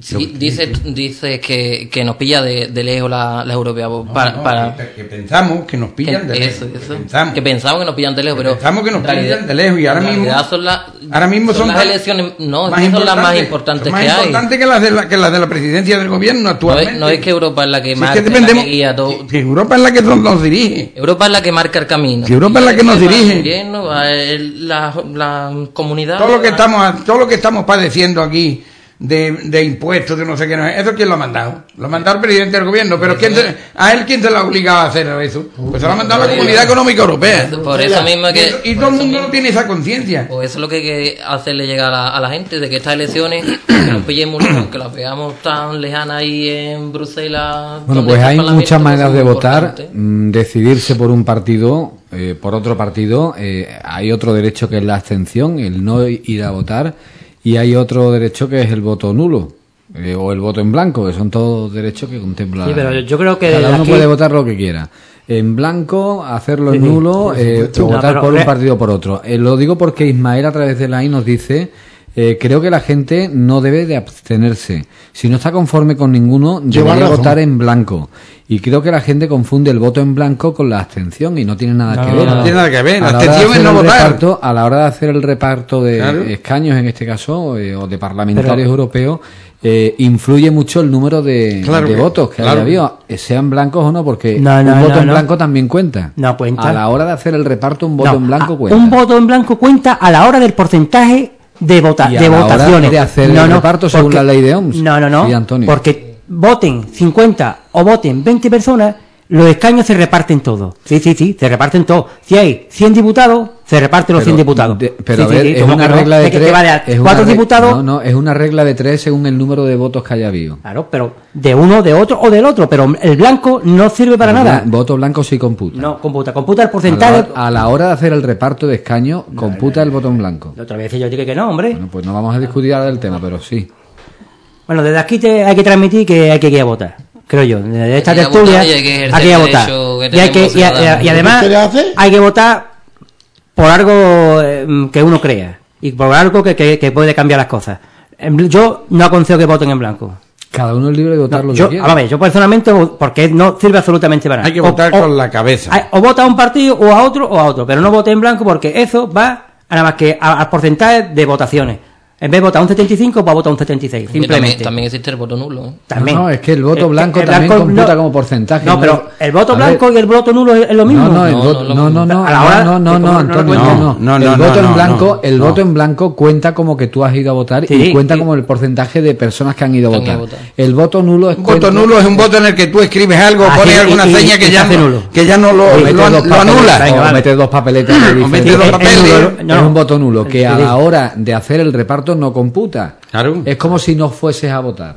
Speaker 7: Sí, dice, dice que, que nos pilla de, de lejos la, la europea.
Speaker 5: No,
Speaker 7: para,
Speaker 5: no,
Speaker 7: para,
Speaker 5: que, que pensamos que nos pillan
Speaker 7: que,
Speaker 5: de
Speaker 7: eso,
Speaker 5: lejos.
Speaker 7: eso.
Speaker 5: Que pensamos.
Speaker 7: Que pensamos que nos pillan de lejos,
Speaker 5: Que
Speaker 7: pero.
Speaker 5: pensamos que nos
Speaker 7: en realidad-
Speaker 5: pillan de lejos y ahora
Speaker 7: en
Speaker 5: mismo.
Speaker 7: realidad son las.
Speaker 5: Ahora mismo son
Speaker 7: las
Speaker 5: tan-
Speaker 7: elecciones. No,
Speaker 5: más
Speaker 7: es que son las más
Speaker 5: importantes-
Speaker 7: importantes
Speaker 5: son más
Speaker 7: que hay.
Speaker 5: importantes que las de la, que las de la presidencia del gobierno
Speaker 7: No
Speaker 5: actualmente.
Speaker 7: es, no es que Europa es la que
Speaker 5: Si es
Speaker 7: marca,
Speaker 5: que dependemos-
Speaker 7: la que guía todo.
Speaker 5: que Europa es la que nos, nos dirige.
Speaker 7: Europa es la que marca el camino.
Speaker 5: Si Europa es la que nos
Speaker 7: va el
Speaker 5: dirige.
Speaker 7: gobierno, va el- la, la comunidad.
Speaker 5: Todo lo que
Speaker 7: va-
Speaker 5: estamos, todo lo que estamos padeciendo aquí de, de impuestos, de no sé qué, no es, ¿eso quién lo ha mandado? Lo ha mandado el presidente del gobierno, pero ¿quién se- ¿a él quién se lo ha obligado a hacer eso? Pues se lo ha mandado la Comunidad Económica Europea.
Speaker 7: Por eso mismo
Speaker 5: Y,
Speaker 7: que.
Speaker 5: eso- y
Speaker 7: por
Speaker 5: todo el
Speaker 7: eso
Speaker 5: mundo
Speaker 7: mismo-
Speaker 5: no tiene esa conciencia.
Speaker 7: Pues eso es lo que hay que hacerle llegar a la, a la gente, de que estas elecciones que nos pillen muy lejos, que las veamos tan lejanas ahí en Bruselas.
Speaker 3: Bueno,
Speaker 7: donde
Speaker 3: pues
Speaker 7: está
Speaker 3: hay
Speaker 7: el Parlamento,
Speaker 3: muchas
Speaker 7: pues
Speaker 3: maneras
Speaker 7: es
Speaker 3: de
Speaker 7: muy
Speaker 3: votar,
Speaker 7: importante.
Speaker 3: mm, decidirse por un partido, eh, por otro partido. Eh, hay otro derecho que es la abstención, el no ir a votar, y hay otro derecho que es el voto nulo. eh, o el voto en blanco, que son todos derechos que contempla.
Speaker 4: Sí, pero yo creo que
Speaker 3: cada
Speaker 4: desde
Speaker 3: uno
Speaker 4: aquí-
Speaker 3: puede votar lo que quiera. En blanco, hacerlo en
Speaker 4: Sí, sí,
Speaker 3: nulo, eh, o
Speaker 4: No,
Speaker 3: votar
Speaker 4: pero
Speaker 3: por un
Speaker 4: re-
Speaker 3: partido o por otro. Eh, lo digo porque Ismael a través de la I nos dice, eh, creo que la gente no debe de abstenerse. Si no está conforme con ninguno,
Speaker 6: Lleva
Speaker 3: debería
Speaker 6: razón.
Speaker 3: votar en blanco. Y creo que la gente confunde el voto en blanco con la abstención y no tiene nada
Speaker 4: No,
Speaker 3: que
Speaker 4: no,
Speaker 3: ver.
Speaker 4: no,
Speaker 5: No tiene nada que ver.
Speaker 3: A
Speaker 5: La
Speaker 3: la hora de
Speaker 5: abstención es
Speaker 3: hacer
Speaker 5: no
Speaker 3: el
Speaker 5: votar.
Speaker 3: reparto- a la hora de hacer el reparto de
Speaker 5: Claro.
Speaker 3: escaños, en este caso, eh, o de parlamentarios
Speaker 4: Pero-
Speaker 3: europeos, eh, influye mucho el número de,
Speaker 5: Claro
Speaker 3: de
Speaker 5: que-
Speaker 3: votos que
Speaker 5: claro.
Speaker 3: haya habido, eh, sean blancos o no, porque
Speaker 4: No, no,
Speaker 3: un voto
Speaker 4: no,
Speaker 3: en
Speaker 4: no.
Speaker 3: blanco también cuenta.
Speaker 4: No cuenta.
Speaker 3: A la hora de hacer el reparto, un voto
Speaker 4: No,
Speaker 3: en blanco
Speaker 4: a-
Speaker 3: cuenta.
Speaker 4: Un voto en blanco cuenta a la hora del porcentaje de, vota
Speaker 3: Y a
Speaker 4: de
Speaker 3: la hora
Speaker 4: votaciones.
Speaker 3: de hacer el reparto según la ley de Oms.
Speaker 4: No, no, no.
Speaker 3: Sí, Antonio.
Speaker 4: Porque voten cincuenta o voten veinte personas, los escaños se reparten todos. Sí, sí, sí, se reparten todos. Si hay cien diputados, se reparten los
Speaker 3: Pero,
Speaker 4: cien diputados.
Speaker 3: de- pero
Speaker 4: Sí,
Speaker 3: a
Speaker 4: sí,
Speaker 3: ver,
Speaker 4: sí,
Speaker 3: es
Speaker 4: ¿cómo
Speaker 3: una
Speaker 4: que no?
Speaker 3: regla de
Speaker 4: que-
Speaker 3: tres.
Speaker 4: que vale a
Speaker 3: es una
Speaker 4: cuatro
Speaker 3: re-
Speaker 4: diputados.
Speaker 3: No, no, es una regla de tres según el número de votos que haya habido.
Speaker 4: Claro, pero de uno, de otro o del otro. Pero el blanco no sirve para
Speaker 3: El
Speaker 4: nada.
Speaker 3: blan- Voto blanco sí computa.
Speaker 4: No, computa. Computa el
Speaker 3: A la,
Speaker 4: porcentaje.
Speaker 3: hora, a la hora de hacer el reparto de escaños, computa el voto en blanco.
Speaker 4: La otra vez yo dije que no, hombre.
Speaker 3: Bueno, pues no vamos a discutir ahora del tema, pero sí.
Speaker 4: Bueno, desde aquí te, hay que transmitir que hay que ir a votar, creo yo. Desde esta
Speaker 7: Hay que ir a
Speaker 4: tertulia
Speaker 7: votar y hay que ejercer
Speaker 4: hay que ir a
Speaker 7: el
Speaker 4: votar.
Speaker 7: derecho que
Speaker 4: Y, hay que,
Speaker 7: tenemos
Speaker 4: y, y-
Speaker 7: ciudadanos.
Speaker 4: y además
Speaker 6: ¿Qué quiere hacer?
Speaker 4: hay que votar por algo eh, que uno crea y por algo que, que, que puede cambiar las cosas. En- Yo no aconsejo que voten en blanco.
Speaker 3: Cada uno es libre de votar
Speaker 4: No,
Speaker 3: lo
Speaker 4: yo,
Speaker 3: que quiera.
Speaker 4: a ver, yo personalmente, porque no sirve absolutamente para nada.
Speaker 5: Hay que votar con la cabeza.
Speaker 4: hay- O vota a un partido o a otro o a otro, pero no vote en blanco porque eso va a nada más que a- al porcentaje de votaciones. En vez de votar un setenta y cinco, pues vota un setenta y seis,
Speaker 7: Y también,
Speaker 4: simplemente.
Speaker 7: también existe el voto nulo. ¿eh?
Speaker 4: También.
Speaker 3: No, es que el voto
Speaker 4: Eh,
Speaker 3: blanco
Speaker 4: el
Speaker 3: también
Speaker 4: blanco
Speaker 3: computa
Speaker 4: no-
Speaker 3: como porcentaje.
Speaker 4: No, pero el voto
Speaker 3: A ver,
Speaker 4: blanco y el voto nulo es, es lo mismo.
Speaker 3: No, no, el
Speaker 7: No,
Speaker 3: voto,
Speaker 7: no,
Speaker 3: no, no, no,
Speaker 4: a la hora
Speaker 3: no, no,
Speaker 4: de
Speaker 3: no,
Speaker 4: cómo
Speaker 3: Antonio,
Speaker 4: no
Speaker 3: no,
Speaker 4: lo
Speaker 3: no,
Speaker 5: No, no,
Speaker 3: el
Speaker 5: no,
Speaker 3: voto en
Speaker 5: no,
Speaker 3: blanco,
Speaker 5: no,
Speaker 3: el
Speaker 5: no.
Speaker 3: voto en blanco cuenta como que tú has ido a votar
Speaker 4: Sí,
Speaker 3: y cuenta
Speaker 4: y-
Speaker 3: como el porcentaje de personas que han ido a
Speaker 7: Que han
Speaker 3: votar.
Speaker 7: ido a votar.
Speaker 3: El voto nulo es
Speaker 5: Un voto
Speaker 3: cuenta-
Speaker 5: nulo es un voto en el que tú escribes algo,
Speaker 4: Ah,
Speaker 5: pones
Speaker 4: sí,
Speaker 5: alguna
Speaker 4: y- y-
Speaker 5: seña que
Speaker 4: y
Speaker 5: ya,
Speaker 4: se hace
Speaker 5: no,
Speaker 4: nulo.
Speaker 5: que ya no lo,
Speaker 3: o metes
Speaker 5: lo,
Speaker 3: dos
Speaker 5: lo
Speaker 3: papeles-
Speaker 5: anula.
Speaker 4: Venga,
Speaker 3: o
Speaker 4: vale.
Speaker 3: metes dos papeletas de
Speaker 5: O
Speaker 3: diferencia.
Speaker 5: metes dos
Speaker 4: Es- es
Speaker 5: papeles.
Speaker 4: nulo,
Speaker 3: Es
Speaker 4: no.
Speaker 3: un voto nulo que a
Speaker 4: Sí, sí.
Speaker 3: la hora de hacer el reparto no computa.
Speaker 5: Claro.
Speaker 3: Es como si no fueses a votar.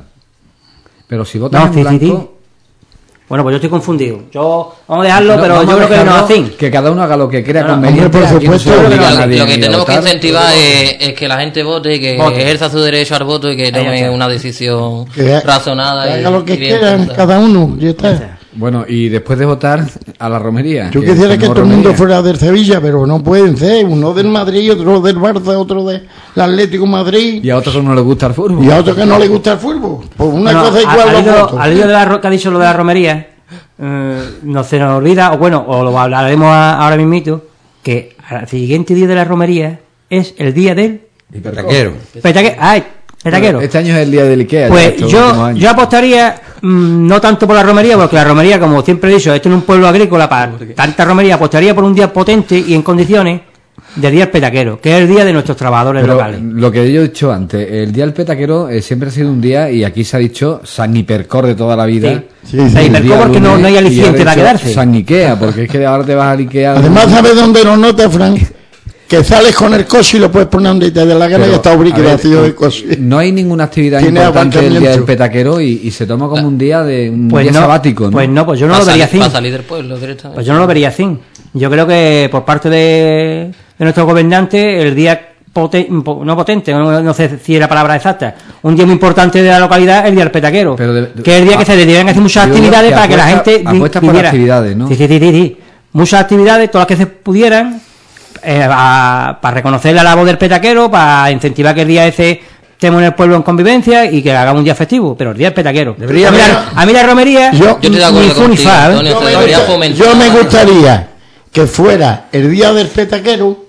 Speaker 3: Pero si votas
Speaker 4: No,
Speaker 3: en
Speaker 4: sí, sí,
Speaker 3: blanco,
Speaker 4: sí. Bueno, pues yo estoy confundido. Yo vamos a dejarlo,
Speaker 3: no,
Speaker 4: pero
Speaker 3: vamos
Speaker 4: yo
Speaker 3: a
Speaker 4: creo que no es
Speaker 3: dejarlo,
Speaker 4: así.
Speaker 3: que cada uno haga lo que crea
Speaker 4: No, no,
Speaker 3: conveniente.
Speaker 6: hombre, por
Speaker 3: aquí no se
Speaker 6: supuesto.
Speaker 3: obliga a
Speaker 7: Lo,
Speaker 3: nadie
Speaker 7: lo
Speaker 3: a
Speaker 7: que
Speaker 3: ir a
Speaker 7: tenemos que
Speaker 3: votar.
Speaker 7: incentivar es, es que la gente vote, que
Speaker 4: Vote.
Speaker 7: ejerza su derecho al voto y que
Speaker 4: ya
Speaker 7: tome
Speaker 4: está.
Speaker 7: una decisión
Speaker 6: Que ha-
Speaker 7: razonada.
Speaker 6: Que
Speaker 7: y,
Speaker 6: haga lo que
Speaker 7: y bien
Speaker 6: quieran
Speaker 7: pensada.
Speaker 6: cada uno, ya está.
Speaker 3: Bueno, y después de votar a la romería.
Speaker 6: Yo
Speaker 3: que
Speaker 6: quisiera que
Speaker 3: tenemos
Speaker 6: todo el mundo
Speaker 3: romería.
Speaker 6: fuera del Sevilla, pero no pueden ser. Uno del Madrid, otro del Barça, otro del Atlético de Madrid
Speaker 3: Y a otros no les gusta el fútbol.
Speaker 6: y a otro que no le gusta el fútbol. Pues una
Speaker 4: Bueno,
Speaker 6: cosa
Speaker 4: a-
Speaker 6: igual
Speaker 4: al
Speaker 6: los
Speaker 4: hilo-
Speaker 6: votos.
Speaker 4: al hilo de la ro- que ha dicho lo de la romería, eh, no se nos olvida, o bueno, o lo hablaremos a- ahora mismito, que al siguiente día de la romería es el día del
Speaker 5: Taquero.
Speaker 4: petaque- ay, petaquero.
Speaker 3: Este año es el día del Ikea. ya,
Speaker 4: Pues
Speaker 3: estos últimos
Speaker 4: yo,
Speaker 3: años.
Speaker 4: yo apostaría mm, no tanto por la romería, porque la romería, como siempre he dicho, esto es un pueblo agrícola, para tanta romería, apostaría por un día potente y en condiciones del día del petaquero, que es el día de nuestros trabajadores
Speaker 3: Pero
Speaker 4: locales.
Speaker 3: lo que yo he dicho antes, el día del petaquero eh, siempre ha sido un día, y aquí se ha dicho San Hipercor de toda la vida.
Speaker 4: Sí.
Speaker 6: Sí, sí.
Speaker 4: La
Speaker 3: El
Speaker 4: Hipercor
Speaker 3: día
Speaker 4: porque no,
Speaker 3: lunes,
Speaker 4: no hay
Speaker 3: y
Speaker 4: aliciente
Speaker 3: ahora he
Speaker 4: para
Speaker 3: dicho
Speaker 4: quedarse.
Speaker 3: San Ikea, porque es que ahora te vas al Ikea.
Speaker 6: Además, ¿sabes dónde lo notas, Frank? Que sales con el coche y lo puedes poner donde te dé la gana
Speaker 3: Pero,
Speaker 6: y está ubicado
Speaker 3: a ver,
Speaker 6: vacío de coche.
Speaker 3: No hay ninguna actividad
Speaker 6: Tiene
Speaker 3: importante el día
Speaker 6: aguantamiento.
Speaker 3: del petaquero y, y se toma como un día de un
Speaker 4: Pues
Speaker 3: día
Speaker 4: no,
Speaker 3: sabático, ¿no?
Speaker 4: Pues no, pues yo no
Speaker 7: Para
Speaker 4: lo vería
Speaker 7: salir,
Speaker 4: así.
Speaker 7: para salir del pueblo directamente.
Speaker 4: Pues yo no lo vería así. Yo creo que por parte de, de nuestros gobernantes, el día poten- po- no potente, no, no sé si es la palabra exacta, un día muy importante de la localidad es el día del petaquero,
Speaker 3: Pero de- de-
Speaker 4: que es el día que
Speaker 3: ah,
Speaker 4: se deberían hacer muchas
Speaker 3: yo creo
Speaker 4: actividades
Speaker 3: que
Speaker 4: para que la
Speaker 3: apuesta-
Speaker 4: gente vi-
Speaker 3: apuesta por
Speaker 4: viviera.
Speaker 3: actividades, ¿no?
Speaker 4: Sí, sí, sí, sí, sí. Muchas actividades, todas las que se pudieran, eh, a- para reconocer la labor del petaquero, para incentivar que el día ese estemos en el pueblo en convivencia y que hagamos un día festivo, pero el día es petaquero.
Speaker 5: Debería
Speaker 4: a, mí
Speaker 5: haber-
Speaker 4: la, a mí la romería,
Speaker 6: Yo-
Speaker 7: Yo estoy de acuerdo
Speaker 4: ni fu ni
Speaker 7: contigo,
Speaker 4: fa, ¿eh?
Speaker 7: Antonio,
Speaker 6: Yo
Speaker 7: se
Speaker 6: me,
Speaker 7: debería
Speaker 6: gusta-
Speaker 7: fomentar.
Speaker 6: yo me gustaría que fuera el día del petaquero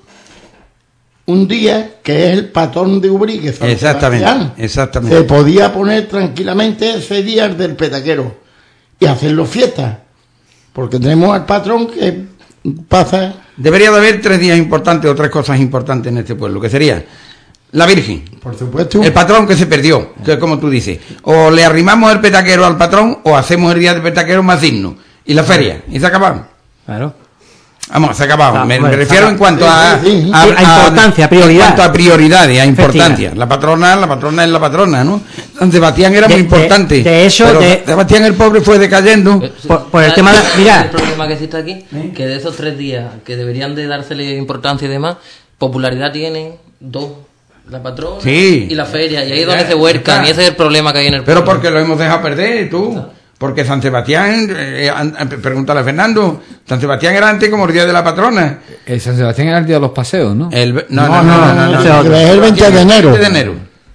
Speaker 6: un día que es el patrón de Ubrique, San
Speaker 5: Exactamente,
Speaker 6: Sebastián.
Speaker 5: exactamente.
Speaker 6: Se podía poner tranquilamente ese día el del petaquero y hacerlo fiesta, porque tenemos al patrón que pasa.
Speaker 5: Debería de haber tres días importantes o tres cosas importantes en este pueblo, que sería la Virgen,
Speaker 6: Por supuesto.
Speaker 5: el patrón que se perdió, que es como tú dices, o le arrimamos el petaquero al patrón o hacemos el día del petaquero más digno, y la feria, y se acabaron.
Speaker 4: Claro.
Speaker 5: Vamos, se ha acabado.
Speaker 4: Ah,
Speaker 5: Me,
Speaker 4: bueno,
Speaker 5: me refiero
Speaker 4: se
Speaker 5: en cuanto
Speaker 6: sí,
Speaker 5: a,
Speaker 6: sí, sí.
Speaker 5: a,
Speaker 4: Sí, a importancia, a prioridad.
Speaker 5: En cuanto a prioridades, a importancia.
Speaker 4: Festiva.
Speaker 5: La patrona, la patrona es la patrona, ¿no? San Sebastián era
Speaker 4: De-
Speaker 5: muy
Speaker 4: de-
Speaker 5: importante.
Speaker 4: de eso,
Speaker 5: pero
Speaker 4: de-
Speaker 5: San Sebastián el pobre fue decayendo.
Speaker 7: Eh, sí.
Speaker 4: Por- por el
Speaker 7: ¿Sabes
Speaker 4: tema de-
Speaker 7: cuál es
Speaker 4: mira.
Speaker 7: el problema que existe aquí? Que de esos tres días que deberían de dársele importancia y demás, popularidad tienen dos. La patrona
Speaker 5: Sí.
Speaker 7: y la feria. Y ahí es
Speaker 5: Ya,
Speaker 7: donde se huercan.
Speaker 5: ya.
Speaker 7: Y ese es el problema que hay en el
Speaker 5: Pero
Speaker 7: pueblo.
Speaker 5: porque lo hemos dejado perder, tú. Porque San Sebastián, eh, an- an- pregúntale a Fernando, San Sebastián era antes como el día de la patrona.
Speaker 3: El San Sebastián era el día de los paseos, ¿no?
Speaker 5: El, ve- no,
Speaker 6: No, no, no, no,
Speaker 4: ese
Speaker 6: no,
Speaker 4: otro.
Speaker 6: es el veinte de enero.
Speaker 5: veinte de enero.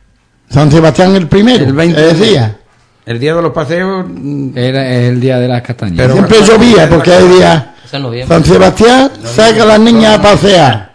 Speaker 6: San Sebastián el primero.
Speaker 5: El veinte de
Speaker 6: es
Speaker 5: enero.
Speaker 6: día.
Speaker 5: El día de los paseos. mm,
Speaker 3: Era el día de las castañas.
Speaker 5: Pero-
Speaker 6: Siempre llovía porque hay día.
Speaker 7: Eso es noviembre.
Speaker 6: San Sebastián saca a las niñas a pasear.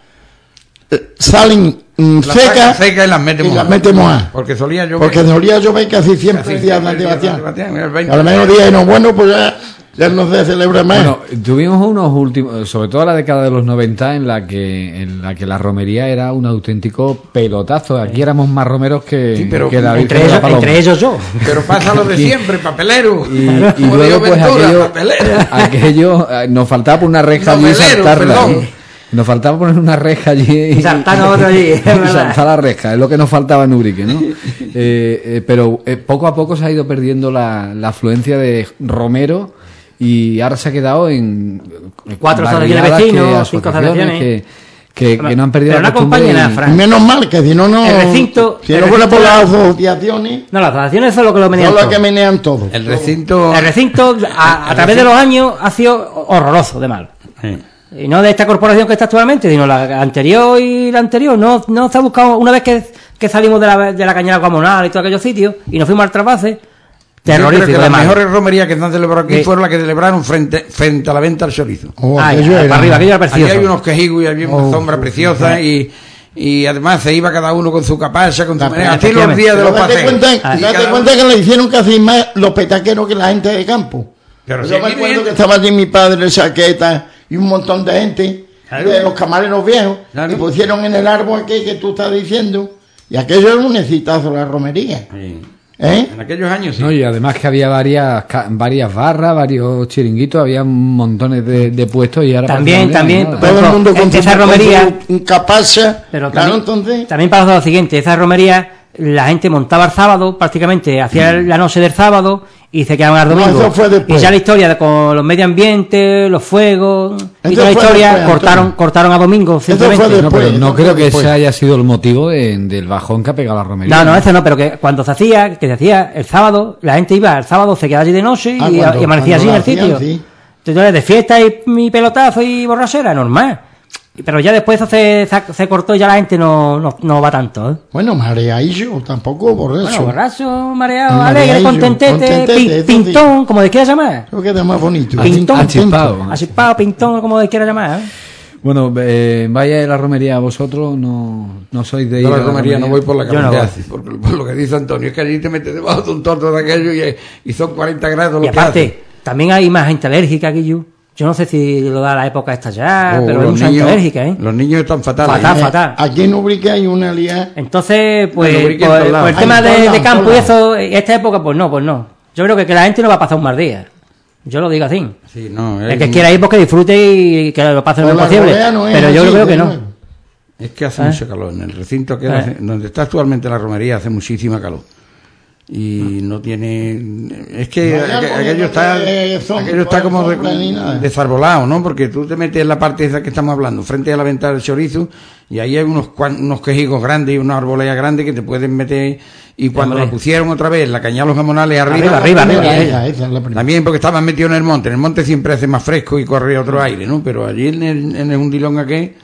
Speaker 6: Eh, Salen mm,
Speaker 5: las saca
Speaker 6: secas
Speaker 5: secas y las mete
Speaker 6: y las
Speaker 5: mojadas.
Speaker 6: mete mojadas.
Speaker 5: Porque solía llover.
Speaker 6: Porque solía llover casi siempre
Speaker 5: Casi
Speaker 6: el día de
Speaker 5: siempre
Speaker 6: San
Speaker 5: el día de San
Speaker 6: Sebastián.
Speaker 5: Sebastián, era el veinte.
Speaker 6: A lo menos día y no bueno, pues ya, ya no se celebra más.
Speaker 3: Bueno, tuvimos unos últimos, sobre todo la década de los noventa, en la que en la que la romería era un auténtico pelotazo. Aquí éramos más romeros que,
Speaker 5: Sí, pero
Speaker 3: que la Virgen
Speaker 4: Entre
Speaker 3: de la
Speaker 4: ellos,
Speaker 3: Paloma.
Speaker 4: entre ellos yo.
Speaker 5: Pero pasa lo de siempre, papelero.
Speaker 3: Y, y
Speaker 5: Como
Speaker 3: luego
Speaker 5: digo,
Speaker 3: pues
Speaker 5: Ventura,
Speaker 3: aquello,
Speaker 5: papelero.
Speaker 3: aquello eh, nos faltaba por una reja allí y
Speaker 5: Novelero,
Speaker 3: saltarla.
Speaker 5: perdón.
Speaker 3: Nos faltaba poner una reja allí
Speaker 4: Y saltar a otro allí, es
Speaker 3: y
Speaker 4: verdad.
Speaker 3: saltar la reja, es lo que nos faltaba en Ubrique, ¿no? Eh, eh, pero eh, poco a poco se ha ido perdiendo la, la afluencia de Romero y ahora se ha quedado en eh,
Speaker 4: Cuatro asociaciones
Speaker 3: barriadas
Speaker 4: vecinos,
Speaker 3: que-
Speaker 4: cinco
Speaker 3: asociaciones
Speaker 4: asociaciones.
Speaker 3: que, que, que no han perdido
Speaker 4: Pero
Speaker 3: la
Speaker 4: no
Speaker 3: costumbre
Speaker 4: acompañan a
Speaker 3: y-
Speaker 4: Fran.
Speaker 6: Y menos mal que si no, no.
Speaker 4: El recinto-
Speaker 6: Si
Speaker 4: el
Speaker 6: no fuera por
Speaker 4: recinto-
Speaker 6: las asociaciones,
Speaker 4: No, las asociaciones son lo que lo menean
Speaker 6: son las
Speaker 4: todo.
Speaker 6: que menean todo.
Speaker 5: El recinto.
Speaker 4: El recinto, a, a través de los años, ha sido horroroso de mal.
Speaker 5: Sí.
Speaker 4: Y no de esta corporación que está actualmente, sino la anterior y la anterior. No, no se ha buscado, una vez que, que salimos de la, de la cañada comunal y todos aquellos sitios, y nos fuimos al Trapase,
Speaker 5: Yo creo
Speaker 4: terrorífico
Speaker 5: que
Speaker 4: de
Speaker 5: las
Speaker 4: mal.
Speaker 5: mejores romerías que se han celebrado aquí
Speaker 4: Sí.
Speaker 5: fueron las que celebraron frente, frente a la venta al chorizo.
Speaker 6: Oh,
Speaker 4: Ay,
Speaker 6: aquello
Speaker 4: para
Speaker 6: era-
Speaker 4: arriba, aquello era
Speaker 5: Aquí
Speaker 4: precioso.
Speaker 5: hay unos quejigos y había una
Speaker 6: Oh,
Speaker 5: sombra preciosa y, y además se iba cada uno con su capacha, con su
Speaker 6: La-
Speaker 5: manera. Así los días de
Speaker 6: Pero
Speaker 5: los
Speaker 6: date
Speaker 5: paseos.
Speaker 6: cuenta,
Speaker 5: Y
Speaker 6: date
Speaker 5: cada
Speaker 6: cuenta
Speaker 5: uno-
Speaker 6: que le hicieron casi más los petaqueros que la gente de campo.
Speaker 5: Pero
Speaker 6: Yo
Speaker 5: si
Speaker 6: me
Speaker 5: aquí
Speaker 6: acuerdo
Speaker 5: viene-
Speaker 6: que estaba allí mi padre, Saqueta y un montón de gente,
Speaker 5: Claro.
Speaker 6: de los camareros viejos,
Speaker 5: Claro.
Speaker 6: y pusieron en el árbol aquel que tú estás diciendo, y aquello era un exitazo la romería.
Speaker 5: Sí.
Speaker 6: ¿Eh?
Speaker 5: En aquellos años sí.
Speaker 3: No, y además que había varias ca- varias barras, varios chiringuitos, había montones de, de puestos y ahora
Speaker 4: También,
Speaker 3: parece que no hay
Speaker 4: también,
Speaker 3: nada.
Speaker 4: Por
Speaker 6: Todo el
Speaker 4: ejemplo,
Speaker 6: mundo con
Speaker 4: esa
Speaker 6: su,
Speaker 4: romería-
Speaker 6: con su capacha,
Speaker 4: Pero
Speaker 6: claro,
Speaker 4: también,
Speaker 6: entonces...
Speaker 4: también pasa lo siguiente, esa romería, la gente montaba el sábado, prácticamente hacía la noche del sábado y se quedaban al
Speaker 6: No,
Speaker 4: domingo.
Speaker 6: eso fue después.
Speaker 4: Y ya la historia de, con los medio ambientes, los fuegos y
Speaker 6: Eso
Speaker 4: toda la
Speaker 6: fue
Speaker 4: historia,
Speaker 6: después,
Speaker 4: cortaron,
Speaker 6: Antonio.
Speaker 4: cortaron a domingo
Speaker 6: fue
Speaker 4: simplemente.
Speaker 6: después.
Speaker 3: No, pero no
Speaker 6: Después,
Speaker 3: creo que
Speaker 6: después.
Speaker 3: ese haya sido el motivo de- del bajón que ha pegado la romería.
Speaker 4: No, no, ese no, pero que cuando se hacía, que se hacía el sábado, la gente iba el sábado, se quedaba allí de noche
Speaker 6: Ah,
Speaker 4: y,
Speaker 6: cuando-
Speaker 4: y amanecía así en el
Speaker 6: cuando lo hacían,
Speaker 4: sitio.
Speaker 6: sí.
Speaker 4: Entonces, de fiesta y mi pelotazo y borrachera, normal. Pero ya después eso se, se, se cortó y ya la gente no, no, no va tanto, ¿eh?
Speaker 6: Bueno, mareadillo, tampoco borracho.
Speaker 4: Bueno, borracho, mareado,
Speaker 6: Mareadillo,
Speaker 4: alegre, contentete,
Speaker 6: contentete,
Speaker 4: pin-
Speaker 6: eso sí.
Speaker 4: pintón, como le quieras llamar.
Speaker 6: Creo que es más bonito.
Speaker 4: Pintón.
Speaker 3: Achispao.
Speaker 4: Achispado, pintón, como le quieras llamar. ¿eh?
Speaker 3: Bueno, eh, vaya a la romería vosotros, no, no sois de ir
Speaker 5: Yo a
Speaker 3: a
Speaker 5: la romería no voy por la
Speaker 4: Yo no
Speaker 5: calle
Speaker 4: voy.
Speaker 5: hace, porque por lo que dice Antonio, es que allí te metes debajo de un torto de aquello y, y son cuarenta grados lo
Speaker 4: Y
Speaker 5: que
Speaker 4: aparte,
Speaker 5: hace.
Speaker 4: también hay más gente alérgica que yo. Yo no sé si lo da la época esta ya,
Speaker 5: Oh,
Speaker 4: pero hay
Speaker 5: los
Speaker 4: mucha gente
Speaker 5: niños-
Speaker 4: alérgica, ¿eh?
Speaker 5: Los niños están fatales.
Speaker 4: Fatal.
Speaker 6: Eh,
Speaker 4: fatal.
Speaker 6: Aquí en Ubrique hay una liada.
Speaker 4: Entonces, pues,
Speaker 5: Bueno,
Speaker 4: por,
Speaker 5: Ubrique en todos
Speaker 4: por
Speaker 5: lados.
Speaker 4: el tema
Speaker 6: Hay en
Speaker 4: de,
Speaker 6: todos
Speaker 4: de
Speaker 6: lados,
Speaker 4: campo y
Speaker 6: todos
Speaker 4: eso, esta época, pues no, pues no. Yo creo que, que la gente no va a pasar un mal día. Yo lo digo así.
Speaker 5: Sí, no,
Speaker 4: El
Speaker 5: es,
Speaker 4: que quiera ir, pues que disfrute y que lo pase lo
Speaker 6: Pues
Speaker 4: mejor
Speaker 6: la
Speaker 4: posible.
Speaker 6: rodea no es
Speaker 4: Pero yo
Speaker 6: así,
Speaker 4: creo
Speaker 6: de
Speaker 4: que no.
Speaker 6: nuevo.
Speaker 5: es que hace
Speaker 4: ¿Eh?
Speaker 5: mucho calor. En el recinto que
Speaker 4: ¿Eh?
Speaker 5: hace- donde está actualmente la romería hace muchísima calor. Y no tiene. Es que
Speaker 6: No, ya
Speaker 5: aqu-
Speaker 6: porque
Speaker 5: aquello
Speaker 6: no
Speaker 5: está,
Speaker 6: tiene sombra,
Speaker 5: aquello está como de-
Speaker 6: sombra ni nada.
Speaker 5: desarbolado, ¿no? Porque tú te metes en la parte esa que estamos hablando, frente a la ventana del chorizo, y ahí hay unos, cuan- unos quejigos grandes y una arboleda grande que te pueden meter. Y cuando
Speaker 4: Hombre.
Speaker 5: la pusieron otra vez, la cañada los jamonales
Speaker 4: Arriba,
Speaker 5: arriba.
Speaker 4: arriba,
Speaker 6: Mira,
Speaker 4: arriba.
Speaker 6: esa, esa es la primera.
Speaker 5: También porque estaban metidos en el monte. En el monte siempre hace más fresco y corre otro aire, ¿no? Pero allí en el, en el hundilón aquel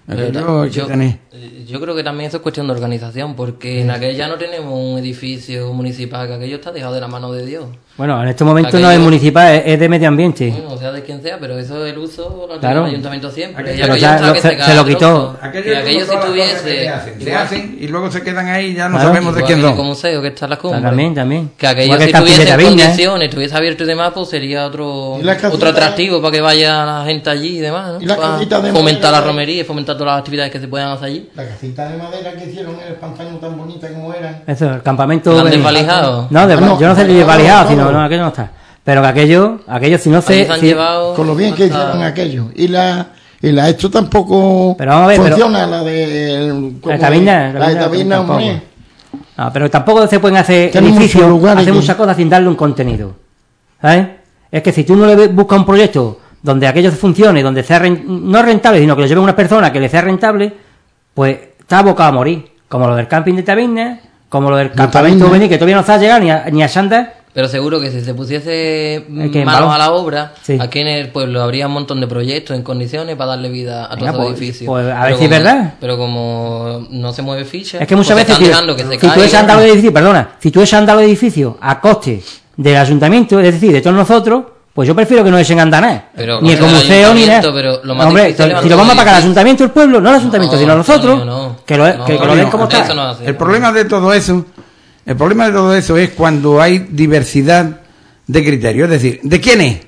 Speaker 5: Aquello hay que
Speaker 7: yo,
Speaker 5: tener.
Speaker 7: yo creo que también eso es cuestión de organización, porque en aquella no tenemos un edificio municipal, que aquello está dejado de la mano de Dios.
Speaker 4: Bueno, en estos momentos
Speaker 7: Aquello-
Speaker 4: no es municipal, es, es de medio ambiente.
Speaker 7: Bueno, o sea, de quien sea, pero eso del uso lo tiene
Speaker 4: Claro.
Speaker 7: el ayuntamiento siempre.
Speaker 5: Aquello-
Speaker 7: Y
Speaker 4: Pero
Speaker 7: aquello
Speaker 4: ya
Speaker 7: está
Speaker 4: lo-
Speaker 7: que
Speaker 4: se-
Speaker 7: se cae
Speaker 4: se lo
Speaker 7: al
Speaker 4: quitó.
Speaker 7: trozo.
Speaker 5: Aquello
Speaker 7: Y
Speaker 5: es
Speaker 7: aquello
Speaker 5: como
Speaker 7: si
Speaker 5: todas las cosas que
Speaker 7: tuviese...
Speaker 5: se hacen. Se
Speaker 7: igual-
Speaker 5: hacen y luego se quedan ahí y ya no
Speaker 4: Claro.
Speaker 5: sabemos de
Speaker 7: igual
Speaker 5: quién
Speaker 7: que el
Speaker 5: son.
Speaker 7: museo que está en las
Speaker 4: Ah,
Speaker 7: cumbres.
Speaker 4: también, también.
Speaker 7: Que aquello
Speaker 4: Igual que
Speaker 7: si
Speaker 4: el Castillo de
Speaker 7: tuviese
Speaker 4: Viña, ¿eh?
Speaker 7: condiciones, estuviese abierto y demás, pues sería otro
Speaker 6: ¿Y la casita?
Speaker 7: otro atractivo para que vaya la gente allí y demás, ¿no?
Speaker 6: ¿Y la
Speaker 7: Para
Speaker 6: casita de
Speaker 7: fomentar
Speaker 6: madera?
Speaker 7: la romería y fomentar todas las actividades que se puedan hacer allí.
Speaker 6: La casita de madera que hicieron en el pantano tan bonita como era.
Speaker 4: Eso, el campamento...
Speaker 7: ¿La han
Speaker 4: de-
Speaker 7: desvalijado?
Speaker 4: No, de-
Speaker 6: Ah, no,
Speaker 4: yo no sé si
Speaker 6: no,
Speaker 4: desvalijado,
Speaker 6: no,
Speaker 4: sino
Speaker 6: no.
Speaker 4: no, aquello no está. Pero que aquello, aquello si no
Speaker 7: Allí
Speaker 4: se...
Speaker 7: se han
Speaker 4: si-
Speaker 7: llevado
Speaker 6: Con lo bien que
Speaker 7: hasta-
Speaker 6: hicieron aquello. Y la y la esto tampoco
Speaker 4: Pero vamos a ver, pero-
Speaker 6: funciona, la de...
Speaker 4: La de Taberna,
Speaker 6: La de Taberna,
Speaker 4: tampoco.
Speaker 6: hombre.
Speaker 4: No, pero tampoco se pueden hacer
Speaker 6: Tenemos
Speaker 4: edificios,
Speaker 6: muchos lugares
Speaker 4: hacer
Speaker 6: que-
Speaker 4: muchas cosas sin darle un contenido. ¿Sabes? Es que si tú no le buscas un proyecto donde aquello funcione, donde sea ren- no rentable, sino que lo lleve una persona que le sea rentable, pues está abocado a morir. Como lo del camping de Taberna, como lo del campamento
Speaker 6: Taberna.
Speaker 4: juvenil, que todavía no sabe llegar ni a, ni a Xanda.
Speaker 7: Pero seguro que si se pusiese
Speaker 4: ¿El qué, en
Speaker 7: manos
Speaker 4: balón?
Speaker 7: a la obra,
Speaker 4: Sí.
Speaker 7: aquí en el pueblo habría un montón de proyectos en condiciones para darle vida a
Speaker 4: Venga,
Speaker 7: todos los
Speaker 4: pues-
Speaker 7: edificios.
Speaker 4: pues a ver
Speaker 7: Pero
Speaker 4: si es
Speaker 7: como-
Speaker 4: verdad.
Speaker 7: Pero como no se mueve ficha,
Speaker 4: Es que muchas
Speaker 7: pues
Speaker 4: veces,
Speaker 7: están
Speaker 4: si,
Speaker 7: dejando que se
Speaker 4: si tú
Speaker 7: caiga.
Speaker 4: echas a andar los edificios, perdona, si tú echas a andar los edificios a coste del ayuntamiento, es decir, de todos nosotros, pues yo prefiero que no echen a andar nada.
Speaker 7: Pero
Speaker 4: ni el
Speaker 7: con el
Speaker 4: museo ni nada.
Speaker 7: ayuntamiento, pero lo más
Speaker 4: Hombre,
Speaker 7: difícil es
Speaker 4: si lo vamos a pagar al
Speaker 7: levantar
Speaker 4: ayuntamiento el pueblo, no el ayuntamiento,
Speaker 7: No,
Speaker 4: sino nosotros,
Speaker 7: coño, no.
Speaker 4: que lo,
Speaker 7: No,
Speaker 4: que, que lo
Speaker 5: coño,
Speaker 4: den como
Speaker 7: eso
Speaker 4: está.
Speaker 7: no hace.
Speaker 5: El problema de todo eso, el problema de todo eso es cuando hay diversidad de criterios. Es decir, ¿de quién es?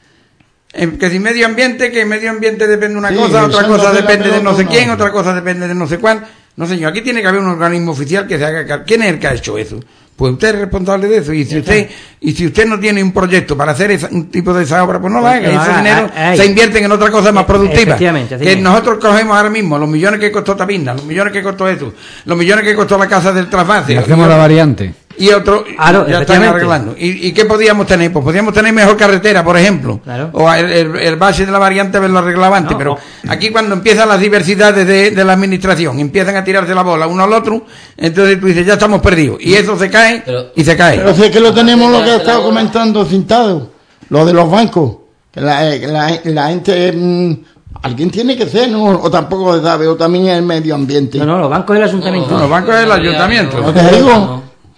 Speaker 5: Eh, Que si medio ambiente, que medio ambiente depende de una
Speaker 6: Sí,
Speaker 5: cosa, otra
Speaker 6: echándose
Speaker 5: cosa
Speaker 6: la
Speaker 5: depende de
Speaker 6: pelota
Speaker 5: no sé
Speaker 6: uno.
Speaker 5: quién, otra cosa depende de no sé cuál. No señor, aquí tiene que haber un organismo oficial que se haga car- ¿Quién es el que ha hecho eso? Pues usted es responsable de eso. Y si usted y si usted no tiene un proyecto para hacer esa- un tipo de esa obra, pues no la
Speaker 4: Pues
Speaker 5: haga.
Speaker 4: que lo
Speaker 5: Ese
Speaker 4: haga,
Speaker 5: dinero
Speaker 4: ah, ah,
Speaker 5: se invierten en otra cosa más
Speaker 4: e-
Speaker 5: productiva.
Speaker 4: efectivamente, así
Speaker 5: Que
Speaker 4: mismo.
Speaker 5: nosotros cogemos ahora mismo los millones que costó Tapina, los millones que costó eso, los millones que costó la casa del trasvase.
Speaker 3: Y hacemos la variante.
Speaker 5: Y otro,
Speaker 4: Claro,
Speaker 5: ya están
Speaker 4: efectivamente.
Speaker 5: arreglando. ¿Y, ¿Y qué podíamos tener? Pues podíamos tener mejor carretera, por ejemplo.
Speaker 4: Claro.
Speaker 5: O el, el, el base de la variante haberlo arreglado antes.
Speaker 4: No,
Speaker 5: pero
Speaker 4: o-
Speaker 5: aquí cuando empiezan las diversidades de, de la administración, empiezan a tirarse la bola uno al otro, entonces tú dices, ya estamos perdidos. Y eso se cae
Speaker 7: Pero-
Speaker 5: y se cae.
Speaker 6: Pero si es que lo tenemos lo que ha
Speaker 7: La
Speaker 6: estado
Speaker 7: bola.
Speaker 6: comentando Cintado, lo de los bancos. Que la, eh, la, la gente, mm, alguien tiene que ser, ¿no? O tampoco se sabe, o también el medio ambiente.
Speaker 4: No, no, los bancos del ayuntamiento.
Speaker 5: No, los bancos del ayuntamiento.
Speaker 6: ¿No te digo?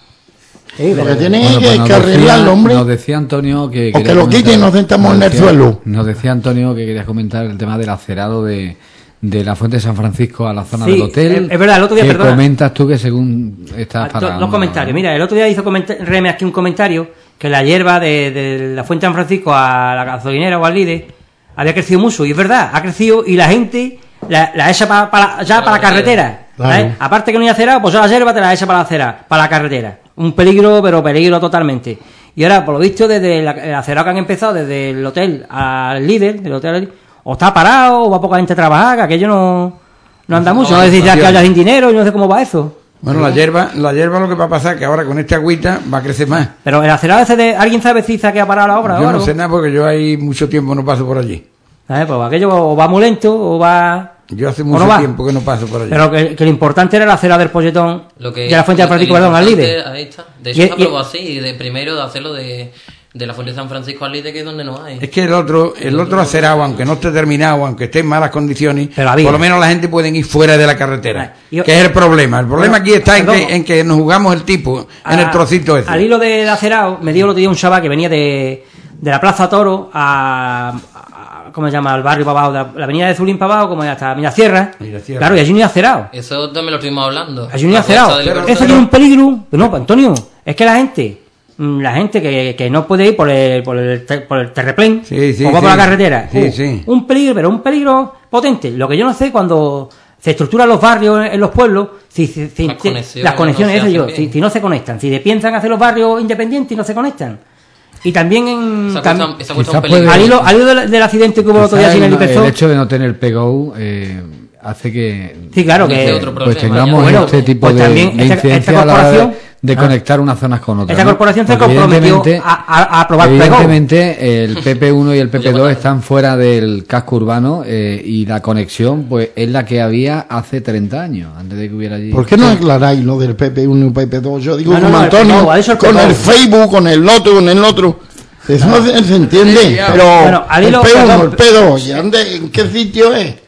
Speaker 4: Sí,
Speaker 6: Lo
Speaker 4: pero-
Speaker 6: que tiene
Speaker 3: Bueno,
Speaker 6: que,
Speaker 3: pues nos
Speaker 6: que arreglarlo,
Speaker 3: decía-
Speaker 6: hombre.
Speaker 3: Nos decía Antonio que...
Speaker 6: O
Speaker 3: quería
Speaker 6: que lo
Speaker 3: comentar-
Speaker 6: quiten y nos sentamos
Speaker 3: nos
Speaker 6: en el
Speaker 3: decía-
Speaker 6: suelo.
Speaker 3: Nos decía Antonio que querías comentar el tema del acerado de, de la Fuente de San Francisco a la zona
Speaker 4: Sí,
Speaker 3: del hotel.
Speaker 4: es- es verdad, el otro día,
Speaker 3: que
Speaker 4: perdona.
Speaker 3: comentas tú que según estás
Speaker 4: Ah,
Speaker 3: para...
Speaker 4: do- Dos comentarios. Mira, el otro día hizo comenta- Reme aquí un comentario que la hierba de, de la Fuente de San Francisco a la gasolinera o al líder había crecido mucho. Y es verdad, ha crecido y la gente la, la echa pa- pa- ya para la carretera.
Speaker 6: Claro.
Speaker 4: ¿sabes? Aparte que no hay acera, pues ya la hierba te la echa para la acera, para la carretera. Un peligro, pero peligro totalmente. Y ahora, por lo visto, desde la- el acerado que han empezado, desde el hotel al líder, del hotel al líder, o está parado, o va poca gente a trabajar, que aquello no, no anda mucho. No es decir ya que haya sin dinero y no sé cómo va eso.
Speaker 5: Bueno, la hierba, la hierba lo que va a pasar es que ahora con esta agüita va a crecer más.
Speaker 4: Pero el acerado ese de... ¿Alguien sabe si se ha quedado parado la obra o
Speaker 5: Yo no
Speaker 4: algo?
Speaker 5: sé nada porque yo ahí mucho tiempo no paso por allí.
Speaker 4: ¿Sabes? Pues aquello o va muy lento o va...
Speaker 5: Yo hace
Speaker 4: ¿O
Speaker 5: mucho
Speaker 4: no va?
Speaker 5: tiempo que no paso por allí.
Speaker 4: Pero que, que lo importante era el acerado del polletón
Speaker 7: Lo que,
Speaker 4: de la Fuente de
Speaker 7: lo que-
Speaker 4: Francisco,
Speaker 7: lo
Speaker 4: perdón, al
Speaker 7: importante,
Speaker 4: líder.
Speaker 7: Ahí está. De
Speaker 4: Y-
Speaker 7: hecho, se
Speaker 4: y-
Speaker 7: aprobó así, de primero de hacerlo de, de la Fuente de San Francisco al líder, que es donde no hay.
Speaker 5: Es que el otro, el otro acerado, aunque no esté terminado, aunque esté en malas condiciones,
Speaker 4: Pero había.
Speaker 5: por lo menos la gente puede ir fuera de la carretera.
Speaker 4: Ah, yo-
Speaker 5: que es el problema. El problema
Speaker 4: Bueno,
Speaker 5: aquí está en
Speaker 4: perdón.
Speaker 5: que, en que nos jugamos el tipo, en el
Speaker 4: A-
Speaker 5: trocito ese.
Speaker 4: Al hilo del acerado, me dio el otro día un chaval que venía de, de la Plaza Toro a, a- ¿cómo se llama? Al barrio para abajo, de la, la avenida de Zulín para abajo, como hasta Mirasierra.
Speaker 5: Mirasierra.
Speaker 4: Claro, y allí no hay acerado.
Speaker 7: Eso también lo estuvimos hablando.
Speaker 4: Allí no hay
Speaker 7: La
Speaker 4: acerado.
Speaker 7: puesta del
Speaker 5: Pero-
Speaker 4: Eso tiene un peligro. Pero no, pues, Antonio, es que la gente, mm, la gente que, que no puede ir por el, por el, te- por el terreplén,
Speaker 5: Sí, sí,
Speaker 4: o va
Speaker 5: sí.
Speaker 4: por la carretera.
Speaker 5: Sí,
Speaker 4: Uh,
Speaker 5: sí.
Speaker 4: Un peligro, pero un peligro potente. Lo que yo no sé cuando se estructuran los barrios en, en los pueblos, si, si- si-
Speaker 7: Las
Speaker 4: si-
Speaker 7: conexiones
Speaker 4: las conexiones,
Speaker 7: no se
Speaker 4: eso yo,
Speaker 7: hacen
Speaker 4: si,
Speaker 7: bien.
Speaker 4: si no se conectan, si piensan hacer los barrios independientes y no se conectan. Y también en...
Speaker 7: Esa
Speaker 4: tam-
Speaker 7: cuesta, esa cuesta
Speaker 3: Quizás
Speaker 7: un peligro.
Speaker 3: puede-
Speaker 4: al hilo, al hilo del, del accidente que hubo el otro día
Speaker 3: Quizás
Speaker 4: sin el
Speaker 3: el, el
Speaker 4: Hiperzo,
Speaker 3: hecho de no tener P G O eh, hace que
Speaker 4: sí, claro
Speaker 7: Ese
Speaker 4: que...
Speaker 7: otro
Speaker 3: pues
Speaker 7: problema,
Speaker 3: tengamos
Speaker 7: ya.
Speaker 3: este
Speaker 7: Bueno,
Speaker 3: tipo
Speaker 4: pues
Speaker 3: de,
Speaker 4: también
Speaker 3: de
Speaker 4: esta-
Speaker 3: incidencia
Speaker 4: esta
Speaker 3: a la hora de,
Speaker 4: corporación-
Speaker 3: de
Speaker 4: Ah.
Speaker 3: conectar unas zonas con otras.
Speaker 4: Esta
Speaker 3: ¿no?
Speaker 4: corporación se
Speaker 3: Porque
Speaker 4: comprometió
Speaker 3: evidentemente-
Speaker 4: a, a- a aprobar P G O.
Speaker 3: Evidentemente el P P uno y el P P dos
Speaker 7: Oye,
Speaker 3: están fuera del casco urbano eh, y la conexión pues es la que había hace treinta años, antes de que hubiera allí...
Speaker 6: ¿Por qué no aclaráis lo del P P uno y P P dos? Yo digo
Speaker 4: No, no,
Speaker 6: como
Speaker 4: no, el
Speaker 6: Antonio,
Speaker 4: P P dos, eso el P
Speaker 6: con
Speaker 4: P dos.
Speaker 6: el Facebook, con el otro, con el otro. Eso no se, se entiende,
Speaker 5: Sí, ya.
Speaker 6: pero
Speaker 4: Bueno, al
Speaker 6: el
Speaker 4: hilo-
Speaker 6: P uno,
Speaker 4: perdón.
Speaker 6: el P dos, ¿y dónde, en qué sitio es?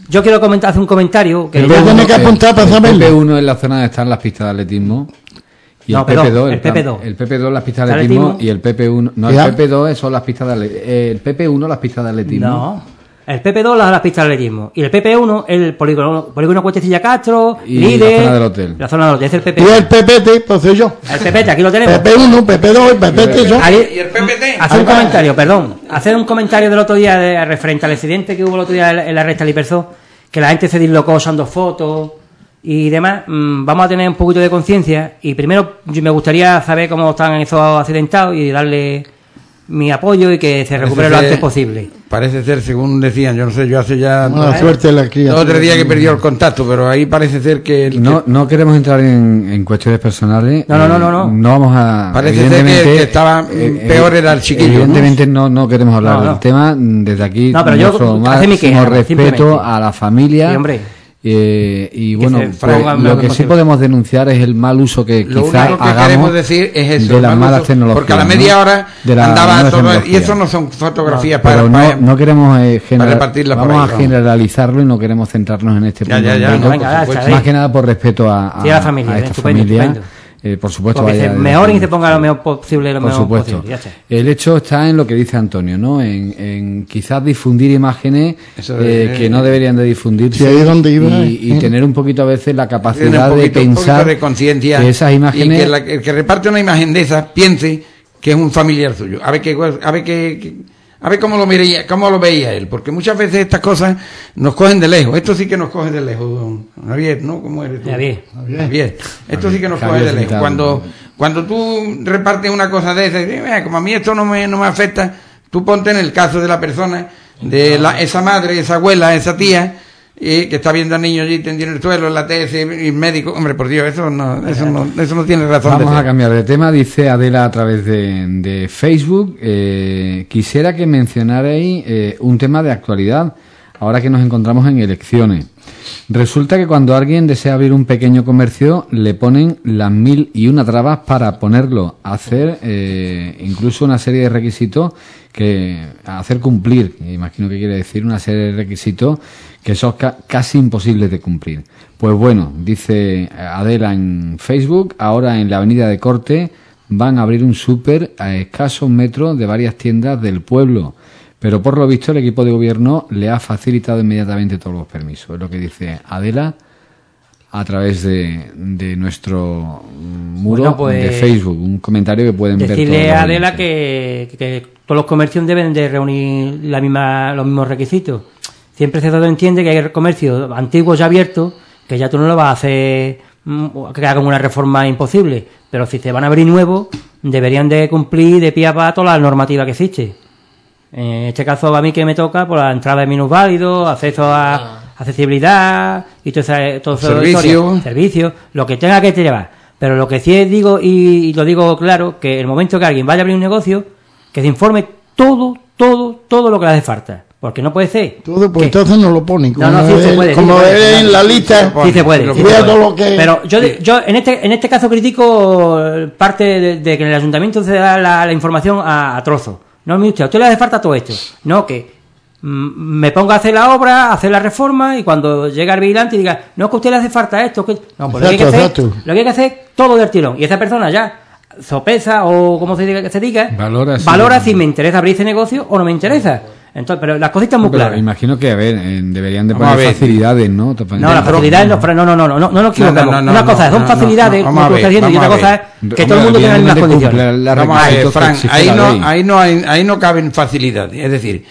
Speaker 4: yo quiero comentar, hacer un comentario que
Speaker 6: Voy a tener que apuntar para
Speaker 3: el
Speaker 6: saberlo.
Speaker 3: P P uno es la zona donde están las pistas de atletismo. Y
Speaker 4: No,
Speaker 3: el
Speaker 4: perdón,
Speaker 3: P P dos,
Speaker 4: el P P dos.
Speaker 3: El P P dos las pistas de
Speaker 4: Atletismo.
Speaker 3: atletismo y el P P uno, no,
Speaker 6: ¿Ya?
Speaker 3: el P P dos son las pistas de atletismo. El P P uno las pistas de atletismo.
Speaker 4: No. El P P dos las, las pistas de atletismo. Y el P P uno, el polígono, polígono Cuestecilla Castro,
Speaker 3: Y
Speaker 4: Líder.
Speaker 3: la zona del hotel.
Speaker 4: La zona del hotel, es el P P
Speaker 6: Y
Speaker 4: uno.
Speaker 6: el P P T, pues soy yo.
Speaker 4: El P P T, aquí lo tenemos.
Speaker 6: P P uno, P P dos, P P T, yo.
Speaker 4: Ahí-
Speaker 5: ¿Y el P P T?
Speaker 4: Hacer un comentario, perdón. Hacer un comentario del otro día de, referente al accidente que hubo el otro día en la- en la recta Liperzó, que la gente se dislocó usando fotos y demás. Mm, vamos a tener un poquito de conciencia y primero yo me gustaría saber cómo están esos accidentados y darle mi apoyo y que se recupere lo
Speaker 5: ser-
Speaker 4: antes posible.
Speaker 5: Parece ser, según decían, yo no sé, yo hace ya
Speaker 6: Mala
Speaker 5: dos,
Speaker 6: suerte la criatura.
Speaker 5: dos o tres días que perdió el contacto, pero ahí parece ser que... el-
Speaker 3: No, no queremos entrar en, en cuestiones personales.
Speaker 4: No, no, no,
Speaker 3: eh,
Speaker 4: no, no.
Speaker 3: No vamos a.
Speaker 5: Parece ser
Speaker 3: evidentemente,
Speaker 5: que el que estaba peor era el chiquillo,
Speaker 3: Evidentemente no, no queremos hablar
Speaker 4: No, no.
Speaker 3: del tema. Desde aquí,
Speaker 4: No, pero yo-
Speaker 3: nuestro
Speaker 4: hace mi
Speaker 3: máximo
Speaker 4: queja,
Speaker 3: respeto
Speaker 4: simplemente.
Speaker 3: a la familia.
Speaker 4: Sí, hombre.
Speaker 3: Eh, y
Speaker 4: Que
Speaker 3: bueno,
Speaker 4: se
Speaker 3: pues,
Speaker 4: pongan
Speaker 3: lo
Speaker 4: lo
Speaker 3: que sí
Speaker 4: posible.
Speaker 3: podemos denunciar es el mal uso que
Speaker 5: Lo
Speaker 3: quizás
Speaker 5: único que
Speaker 3: hagamos
Speaker 5: queremos decir es eso,
Speaker 3: de las
Speaker 5: mal
Speaker 3: malas
Speaker 5: uso,
Speaker 3: tecnologías.
Speaker 5: porque a la
Speaker 3: ¿no?
Speaker 5: media hora
Speaker 3: De las
Speaker 5: andaba
Speaker 3: nuevas
Speaker 5: todo, y
Speaker 3: tecnologías.
Speaker 5: eso no son fotografías
Speaker 3: Pero
Speaker 5: para,
Speaker 3: no,
Speaker 5: para-
Speaker 3: no queremos eh, general-
Speaker 5: repartirla por
Speaker 3: vamos
Speaker 5: ahí,
Speaker 3: a
Speaker 5: vamos.
Speaker 3: generalizarlo y no queremos centrarnos en este
Speaker 5: Ya,
Speaker 3: punto.
Speaker 5: ya, ya,
Speaker 3: concreto.
Speaker 5: no,
Speaker 4: venga,
Speaker 5: por
Speaker 4: ya,
Speaker 5: supuesto.
Speaker 4: está
Speaker 3: Más que nada por respeto a, a,
Speaker 4: Sí, a la familia,
Speaker 3: a esta
Speaker 4: estupendo,
Speaker 3: familia.
Speaker 4: estupendo.
Speaker 3: Eh, por supuesto,
Speaker 4: Porque
Speaker 3: vaya
Speaker 4: se
Speaker 3: de-
Speaker 4: mejoren y se ponga lo mejor posible, lo
Speaker 3: por
Speaker 4: mejor
Speaker 3: supuesto.
Speaker 4: posible. Ya está.
Speaker 3: El hecho está en lo que dice Antonio, ¿no? En, en quizás difundir imágenes
Speaker 5: Eso
Speaker 3: eh,
Speaker 5: de-
Speaker 3: que no deberían de difundirse
Speaker 6: Sí, ahí es donde iba,
Speaker 3: y, y
Speaker 6: eh.
Speaker 3: tener un poquito a veces la
Speaker 5: Tiene
Speaker 3: capacidad
Speaker 5: un poquito,
Speaker 3: de
Speaker 5: un poquito
Speaker 3: pensar
Speaker 5: de conciencia
Speaker 3: que esas imágenes
Speaker 5: y que la- el que reparte una imagen de esas piense que es un familiar suyo. A ver qué, a ver qué, qué- a ver cómo lo mireía, cómo lo veía él, porque muchas veces estas cosas nos cogen de lejos. Esto sí que nos coge de lejos, don Javier, ¿no? ¿Cómo eres tú?
Speaker 4: Javier.
Speaker 5: Javier. Esto sí que nos
Speaker 3: Javier
Speaker 5: coge de lejos.
Speaker 3: Quintana.
Speaker 5: Cuando, cuando tú repartes una cosa de esas, y dices, "Eh, como a mí esto no me, no me afecta", tú ponte en el caso de la persona, de la, esa madre, esa abuela, esa tía, y que está viendo al niño allí tendido en el suelo, en la T S y el médico. Hombre, por Dios, eso no, eso no, eso no tiene razón
Speaker 3: Vamos
Speaker 5: de
Speaker 3: a
Speaker 5: ser.
Speaker 3: cambiar de tema, dice Adela a través de, de Facebook. Eh, quisiera que mencionarais eh, un tema de actualidad, ahora que nos encontramos en elecciones. Resulta que cuando alguien desea abrir un pequeño comercio, le ponen las mil y una trabas para ponerlo a hacer, eh, incluso una serie de requisitos que a hacer cumplir. Imagino que quiere decir una serie de requisitos que son ca- casi imposibles de cumplir. Pues bueno, dice Adela en Facebook, ahora en la avenida de Corte van a abrir un súper a escasos metros de varias tiendas del pueblo. Pero por lo visto el equipo de gobierno le ha facilitado inmediatamente todos los permisos. Es lo que dice Adela a través de, de nuestro muro
Speaker 4: Bueno, pues,
Speaker 3: de Facebook. Un comentario que pueden ver todos
Speaker 4: Decirle
Speaker 3: los
Speaker 4: a Adela
Speaker 3: oyentes.
Speaker 4: que, que todos los comercios deben de reunir la misma, los mismos requisitos. Siempre se entiende que hay comercios antiguos ya abiertos, que ya tú no lo vas a hacer mm, que hagan una reforma imposible, pero si se van a abrir nuevos, deberían de cumplir de pie a pa toda la normativa que existe. En este caso a mí que me toca por la entrada de minusválidos, acceso a
Speaker 7: Ah.
Speaker 4: accesibilidad y todo ese, todo ese
Speaker 5: Servicio.
Speaker 4: historia. Servicio, lo que tenga que llevar. Pero lo que sí es, digo, y, y lo digo claro, que el momento que alguien vaya a abrir un negocio, que se informe todo, todo, todo lo que le hace falta. Porque no puede ser.
Speaker 6: Todo, pues
Speaker 4: que-
Speaker 6: entonces no lo ponen. Como,
Speaker 4: No, no, sí se
Speaker 6: él-
Speaker 4: puede, sí
Speaker 6: como
Speaker 4: se puede.
Speaker 6: él en la lista,
Speaker 4: Sí se puede. sí se
Speaker 6: vea
Speaker 4: puede.
Speaker 6: todo lo que...
Speaker 4: Pero yo, yo en este en este caso critico parte de, de que en el ayuntamiento se da la, la información a, a trozos. No, mire usted, a usted le hace falta todo esto. No, que mm, me ponga a hacer la obra, a hacer la reforma y cuando llega el vigilante y diga, no, que a usted le hace falta esto. Que... No, pues lo que, hay que hacer,
Speaker 6: Exacto, exacto.
Speaker 4: lo que hay que hacer todo del tirón. Y esa persona ya sopesa o como se diga que se diga,
Speaker 3: Valora si-
Speaker 4: valora si me interesa abrir ese negocio o no me interesa. Entonces, pero las cositas muy
Speaker 3: Pero
Speaker 4: claras.
Speaker 3: imagino que, a ver, eh, deberían de
Speaker 5: Vamos a
Speaker 3: poner
Speaker 5: ver.
Speaker 3: facilidades, ¿no?
Speaker 4: No, las facilidades no, no, no, no, no, no, no nos equivocamos.
Speaker 5: No, no, no,
Speaker 4: una
Speaker 5: no,
Speaker 4: cosa
Speaker 5: no,
Speaker 4: son
Speaker 5: no,
Speaker 4: facilidades,
Speaker 5: no,
Speaker 4: como
Speaker 5: vamos
Speaker 4: tú
Speaker 5: a
Speaker 4: estás
Speaker 5: ver,
Speaker 4: diciendo, y otra
Speaker 5: vamos
Speaker 4: cosa
Speaker 5: a
Speaker 4: es
Speaker 5: ver.
Speaker 4: que todo el mundo tenga las mismas condiciones.
Speaker 3: La
Speaker 5: Vamos a ver,
Speaker 3: requisitos que
Speaker 5: Fran,
Speaker 3: exige
Speaker 5: ahí
Speaker 3: la
Speaker 5: no,
Speaker 3: ley.
Speaker 5: ahí no, hay- ahí no caben facilidades. Es decir,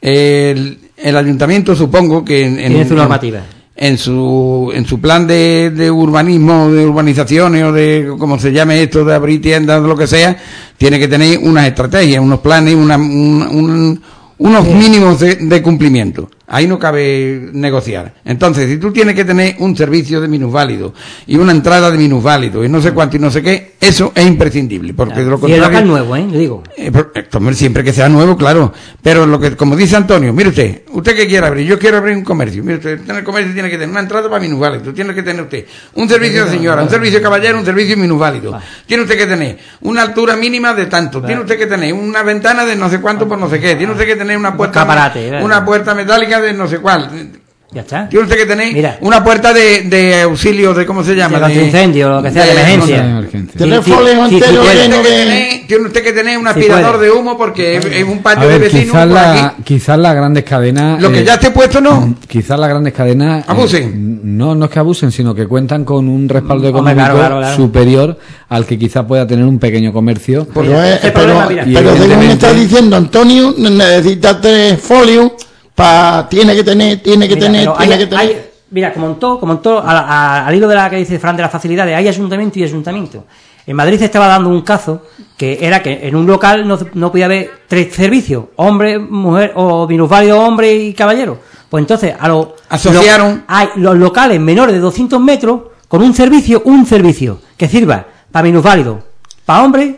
Speaker 5: el, el ayuntamiento supongo que en, en-
Speaker 4: Tiene su
Speaker 5: en-
Speaker 4: normativa.
Speaker 5: en su en su plan de, de urbanismo, de urbanizaciones o de como se llame esto, de abrir tiendas o lo que sea, tiene que tener unas estrategias, unos planes, una, un- un- unos mínimos de, de cumplimiento. Ahí no cabe negociar. Entonces, si tú tienes que tener un servicio de minusválido y una entrada de minusválido y no sé cuánto y no sé qué, eso es imprescindible, porque de lo
Speaker 4: Y el
Speaker 5: contrario...
Speaker 4: local nuevo, ¿eh? Le digo.
Speaker 5: Eh, pero, eh, hombre, siempre que sea nuevo, claro. Pero lo que, como dice Antonio, mire usted, usted que quiere abrir, yo quiero abrir un comercio. Mire usted, tener comercio tiene que tener una entrada para minusválido, tiene que tener usted un servicio de señora, un servicio de caballero, un servicio minusválido. Tiene usted que tener una altura mínima de tanto, tiene usted que tener una ventana de no sé cuánto por no sé qué, tiene usted que tener una puerta,
Speaker 4: escaparate, ¿verdad?
Speaker 5: una puerta metálica de no sé cuál.
Speaker 4: Ya está.
Speaker 5: Tiene usted que tener
Speaker 4: Mira.
Speaker 5: una puerta de, de auxilio, de ¿cómo se llama?
Speaker 4: De
Speaker 5: De
Speaker 4: incendio, lo que sea, de emergencia.
Speaker 6: Tener
Speaker 4: Sí, sí,
Speaker 6: folio
Speaker 4: sí,
Speaker 6: entero
Speaker 4: sí puede.
Speaker 6: lleno
Speaker 5: Tiene, que
Speaker 6: de...
Speaker 5: tener, tiene usted que tener un
Speaker 4: Sí
Speaker 5: aspirador
Speaker 4: puede.
Speaker 5: de humo porque es, es un
Speaker 3: A
Speaker 5: patio
Speaker 3: ver,
Speaker 5: de vecinos
Speaker 3: quizás,
Speaker 5: por
Speaker 3: la,
Speaker 5: aquí.
Speaker 3: quizás las grandes cadenas...
Speaker 5: Lo que
Speaker 3: eh,
Speaker 5: ya esté puesto no.
Speaker 3: Quizás las grandes cadenas... eh,
Speaker 5: Abusen.
Speaker 3: no, no es que abusen, sino que cuentan con un respaldo
Speaker 4: Hombre,
Speaker 3: económico
Speaker 4: claro, claro, claro.
Speaker 3: superior al que quizás pueda tener un pequeño comercio.
Speaker 6: Pero,
Speaker 4: Mira,
Speaker 6: es-
Speaker 4: este
Speaker 6: pero,
Speaker 4: problema, mira.
Speaker 3: Y
Speaker 6: pero según me
Speaker 3: evidentemente-
Speaker 6: está diciendo Antonio, necesita tres folios para... Tiene que tener, tiene que
Speaker 4: Mira,
Speaker 6: tener,
Speaker 4: pero
Speaker 6: tiene
Speaker 4: hay-
Speaker 6: que tener...
Speaker 4: hay- mira, como en todo, como en todo, a- a- al hilo de la que dice Fran de las facilidades, hay ayuntamiento y ayuntamiento. En Madrid se estaba dando un caso que era que en un local no, no podía haber tres servicios, hombre, mujer o minusválido, hombre y caballero. Pues entonces a los
Speaker 5: Asociaron.
Speaker 4: lo- hay los locales menores de doscientos metros con un servicio, un servicio que sirva para minusválidos, para hombres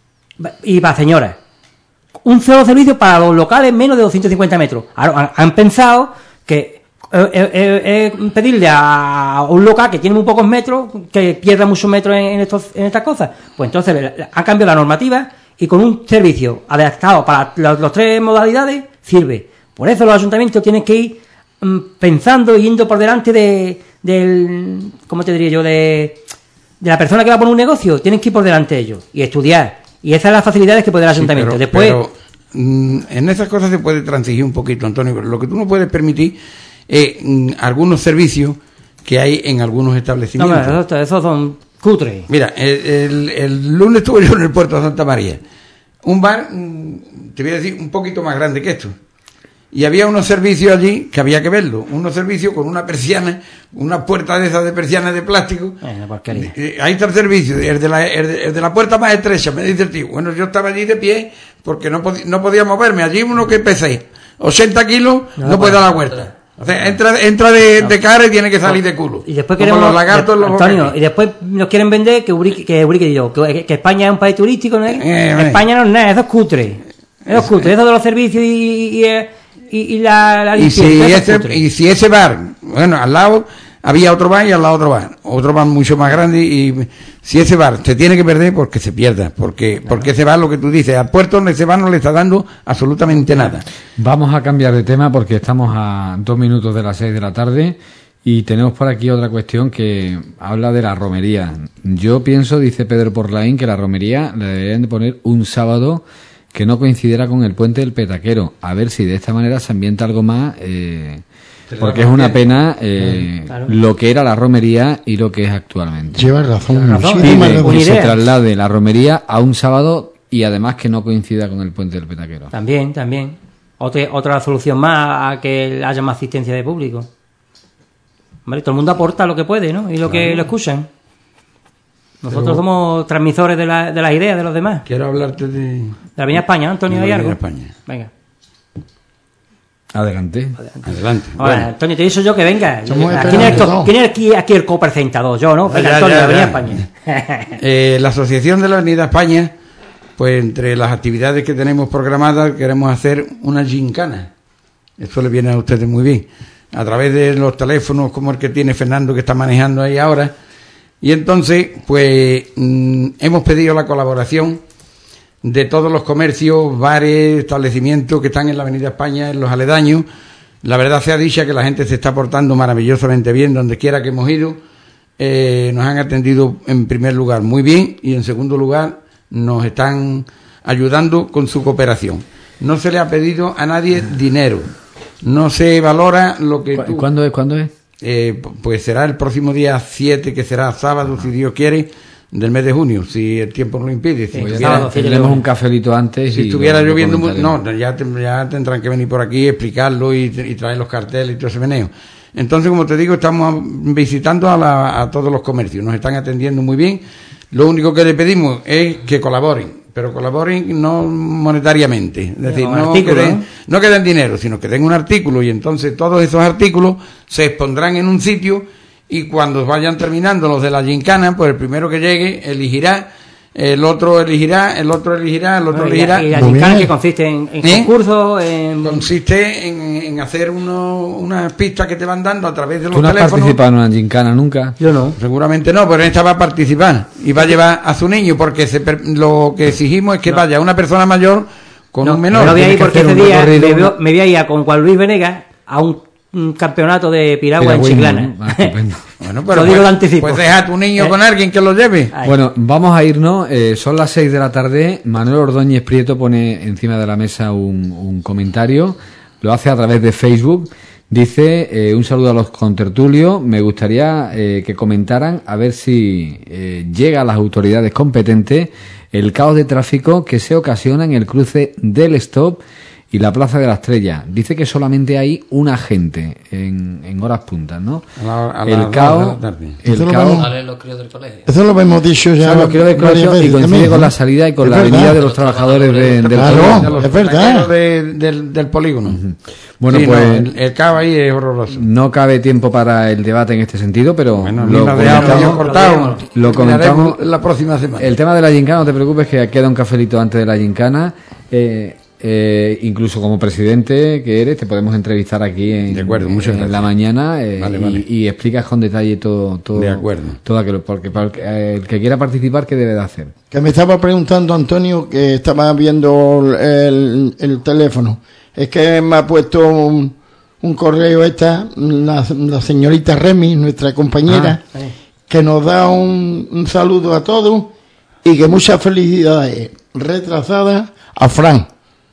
Speaker 4: y para señoras. Un solo servicio para los locales menos de doscientos cincuenta metros. Ahora, han, han pensado que eh, eh, eh, eh, pedirle a un local que tiene muy pocos metros que pierda muchos metros en, en estos, en estas cosas. Pues entonces le- le- han cambiado la normativa y con un servicio adaptado para las los tres modalidades sirve. Por eso los ayuntamientos tienen que ir mm, pensando y yendo por delante de del ¿cómo te diría yo? de de la persona que va a poner un negocio. Tienen que ir por delante de ellos y estudiar. Y esas son las facilidades que puede el
Speaker 5: Sí,
Speaker 4: ayuntamiento.
Speaker 5: pero-
Speaker 4: Después,
Speaker 5: pero, mm, en esas cosas se puede transigir un poquito, Antonio, pero lo que tú no puedes permitir es mm, algunos servicios que hay en algunos
Speaker 4: no,
Speaker 5: establecimientos.
Speaker 4: bueno, esos, esos son cutres.
Speaker 5: Mira, el, el- el lunes estuve yo en el puerto de Santa María. Un bar, mm, te voy a decir, un poquito más grande que esto. Y había unos servicios allí que había que verlo. Unos servicios con una persiana, una puerta de esas de persiana de plástico.
Speaker 4: Eh, una porquería.
Speaker 5: Eh, Ahí está el servicio, el de, la, el, de, el de la puerta más estrecha, me dice el tío. Bueno, yo estaba allí de pie porque no, podía, no podía moverme. Allí uno que pesé ochenta kilos no,
Speaker 4: No,
Speaker 5: puede
Speaker 4: pues,
Speaker 5: dar la vuelta. O sea, entra, entra de, de cara y tiene que salir de culo.
Speaker 4: Y después
Speaker 5: Como
Speaker 4: queremos
Speaker 5: los lagartos,
Speaker 4: de-
Speaker 5: los
Speaker 4: Antonio,
Speaker 5: bocaques.
Speaker 4: y después nos quieren vender que Urique, que Urique digo, que, que España es un país turístico, ¿no es?
Speaker 5: Eh, eh.
Speaker 4: España no es nada, eso es cutre. Eso es cutre, eso de los servicios y, y, y, y la, la
Speaker 5: Y
Speaker 4: limpieza,
Speaker 5: si,
Speaker 4: eso es
Speaker 5: ese,
Speaker 4: cutre.
Speaker 5: y si ese bar, bueno, al lado había otro bar y al lado otro bar, otro bar mucho más grande, y si ese bar se tiene que perder, pues que se pierda, porque porque ese bar, lo que tú dices, al puerto donde ese bar no le está dando absolutamente nada.
Speaker 3: Vamos a cambiar de tema porque estamos a dos minutos de las seis de la tarde y tenemos por aquí otra cuestión que habla de la romería. Yo pienso, dice Pedro Porlaín, que la romería le deberían de poner un sábado que no coincidiera con el puente del Petaquero, a ver si de esta manera se ambienta algo más, eh, porque es una pena eh,
Speaker 4: Claro.
Speaker 3: lo que era la romería y lo que es actualmente.
Speaker 6: Lleva razón,
Speaker 4: Lleva razón.
Speaker 6: muchísima
Speaker 3: Pide
Speaker 6: razón.
Speaker 3: que se
Speaker 4: idea.
Speaker 3: traslade la romería a un sábado y además que no coincida con el puente del Petaquero.
Speaker 4: También, también. Otra, otra solución más a que haya más asistencia de público. Hombre, todo el mundo aporta lo que puede, ¿no? Y lo que lo escuchan. Nosotros
Speaker 5: Pero-
Speaker 4: somos transmisores de, la, de las ideas de los demás.
Speaker 5: Quiero hablarte de...
Speaker 4: De la Avenida España, Antonio,
Speaker 5: de
Speaker 4: ¿hay
Speaker 5: la
Speaker 4: algo?
Speaker 5: Avenida España.
Speaker 4: Venga.
Speaker 3: Adelante.
Speaker 5: Adelante.
Speaker 4: Ahora,
Speaker 5: Bueno.
Speaker 4: Antonio, te he dicho yo que venga.
Speaker 6: Estamos
Speaker 4: ¿Quién es, el co-
Speaker 6: esperando.
Speaker 4: quién es aquí, aquí el copresentador? Yo, ¿no? Venga,
Speaker 5: Ya,
Speaker 4: Antonio,
Speaker 5: ya,
Speaker 4: Avenida
Speaker 5: ya.
Speaker 4: España.
Speaker 5: Eh, la Asociación de la Avenida España, pues entre las actividades que tenemos programadas, queremos hacer una gincana. Esto le viene a ustedes muy bien. A través de los teléfonos como el que tiene Fernando, que está manejando ahí ahora. Y entonces, pues, mm, hemos pedido la colaboración de todos los comercios, bares, establecimientos que están en la Avenida España, en los aledaños. La verdad sea dicha que la gente se está portando maravillosamente bien donde quiera que hemos ido. Eh, nos han atendido en primer lugar muy bien y en segundo lugar nos están ayudando con su cooperación. No se le ha pedido a nadie dinero, no se valora lo que
Speaker 3: ¿Cu-
Speaker 5: tú...
Speaker 3: ¿Cuándo es? ¿Cuándo es?
Speaker 5: Eh, pues será el próximo día siete, que será sábado, si Dios quiere, del mes de junio, si el tiempo no lo impide. Si,
Speaker 4: Sí,
Speaker 3: Pues ya
Speaker 5: estuviera,
Speaker 4: sábado, sí,
Speaker 3: tendremos
Speaker 4: luego.
Speaker 3: un cafelito antes.
Speaker 5: si
Speaker 3: y
Speaker 5: estuviera
Speaker 3: lo- lo
Speaker 5: lloviendo, mu-
Speaker 3: comentaremos.
Speaker 5: no, ya, ten- ya tendrán que venir por aquí, explicarlo y, y traer los carteles y todo ese meneo. Entonces, como te digo, estamos visitando a, la- a todos los comercios, nos están atendiendo muy bien. Lo único que le pedimos es que colaboren, pero colaboren no monetariamente, es decir,
Speaker 4: con
Speaker 5: no,
Speaker 4: artículos,
Speaker 5: que den,
Speaker 4: ¿no?
Speaker 5: no que den dinero, sino que den un artículo y entonces todos esos artículos se expondrán en un sitio y cuando vayan terminando los de la gincana, pues el primero que llegue elegirá, el otro elegirá, el otro elegirá, el otro
Speaker 4: Bueno, y la-
Speaker 5: elegirá.
Speaker 4: y la
Speaker 6: Muy
Speaker 4: gincana
Speaker 6: bien.
Speaker 4: que consiste en, en
Speaker 5: ¿Eh?
Speaker 4: concursos, en...
Speaker 5: Consiste en, en hacer uno, unas pistas que te van dando a través de los
Speaker 3: ¿Tú no has
Speaker 5: teléfonos.
Speaker 3: participado en una gincana nunca?
Speaker 4: Yo no.
Speaker 5: Seguramente no, pero en esta va a participar y va a llevar a su niño porque se per- lo que exigimos es que vaya una persona mayor con
Speaker 4: No,
Speaker 5: un menor.
Speaker 4: no voy a ir
Speaker 3: Tienes que
Speaker 4: porque
Speaker 3: hacer
Speaker 4: ese
Speaker 3: un
Speaker 4: día
Speaker 3: recorrido,
Speaker 4: me,
Speaker 3: una-
Speaker 4: veo- me voy a ir a con Juan Luis Venegas a un un campeonato de piragua en
Speaker 3: Piragüismo,
Speaker 4: Chiclana.
Speaker 3: ¿no? Ah, estupendo.
Speaker 5: Bueno, pero
Speaker 4: Lo digo
Speaker 5: pues,
Speaker 4: de anticipo.
Speaker 5: pues deja a tu niño
Speaker 4: ¿Eh?
Speaker 5: con alguien que lo lleve.
Speaker 4: Ay.
Speaker 3: Bueno, vamos a irnos. Eh, son las seis de la tarde. Manuel Ordóñez Prieto pone encima de la mesa un, un comentario. Lo hace a través de Facebook. Dice, eh, un saludo a los contertulios. Me gustaría eh, que comentaran a ver si eh, llega a las autoridades competentes el caos de tráfico que se ocasiona en el cruce del Stop y la Plaza de la Estrella. Dice que solamente hay un agente en, en horas puntas, ¿no?
Speaker 5: A la- a la-
Speaker 3: el
Speaker 5: a la-
Speaker 3: caos,
Speaker 5: a la tarde.
Speaker 3: el
Speaker 6: Eso lo
Speaker 3: caos,
Speaker 6: vemos.
Speaker 7: Salen los críos del colegio.
Speaker 6: Eso lo hemos dicho ya.
Speaker 3: son los kilos de
Speaker 6: varias
Speaker 3: colegio y
Speaker 6: veces
Speaker 3: coincide
Speaker 6: también,
Speaker 3: con
Speaker 6: ¿no?
Speaker 3: la salida y con
Speaker 6: Es
Speaker 3: la
Speaker 6: verdad.
Speaker 3: venida de los trabajadores de- del
Speaker 6: Claro.
Speaker 3: colegio.
Speaker 5: Los
Speaker 6: es verdad.
Speaker 5: taqueros de- del, del polígono.
Speaker 3: Bueno,
Speaker 5: Sí,
Speaker 3: pues
Speaker 5: no, el, el caos ahí es horroroso.
Speaker 3: no cabe tiempo para el debate en este sentido, pero
Speaker 5: Bueno,
Speaker 3: lo
Speaker 5: lo dejamos
Speaker 3: comentamos.
Speaker 5: cortado.
Speaker 3: lo comentamos.
Speaker 5: Miraremos la próxima semana.
Speaker 3: El tema de la gincana, no te preocupes, que queda un cafelito antes de la gincana. Eh, eh, incluso como presidente que eres, te podemos entrevistar aquí en,
Speaker 5: De acuerdo, muchas
Speaker 3: en
Speaker 5: gracias.
Speaker 3: la mañana eh,
Speaker 5: Vale,
Speaker 3: y,
Speaker 5: vale.
Speaker 3: y explicas con detalle todo, todo,
Speaker 5: De acuerdo.
Speaker 3: todo aquello, porque para el que, eh, el que quiera participar, ¿qué debe de hacer?
Speaker 6: Que me estaba preguntando Antonio, que estaba viendo el, el teléfono. Es que me ha puesto un, un correo esta, la, la señorita Remy, nuestra compañera,
Speaker 4: Ah, sí.
Speaker 6: que nos da un, un saludo a todos y que muchas felicidades retrasadas a Fran,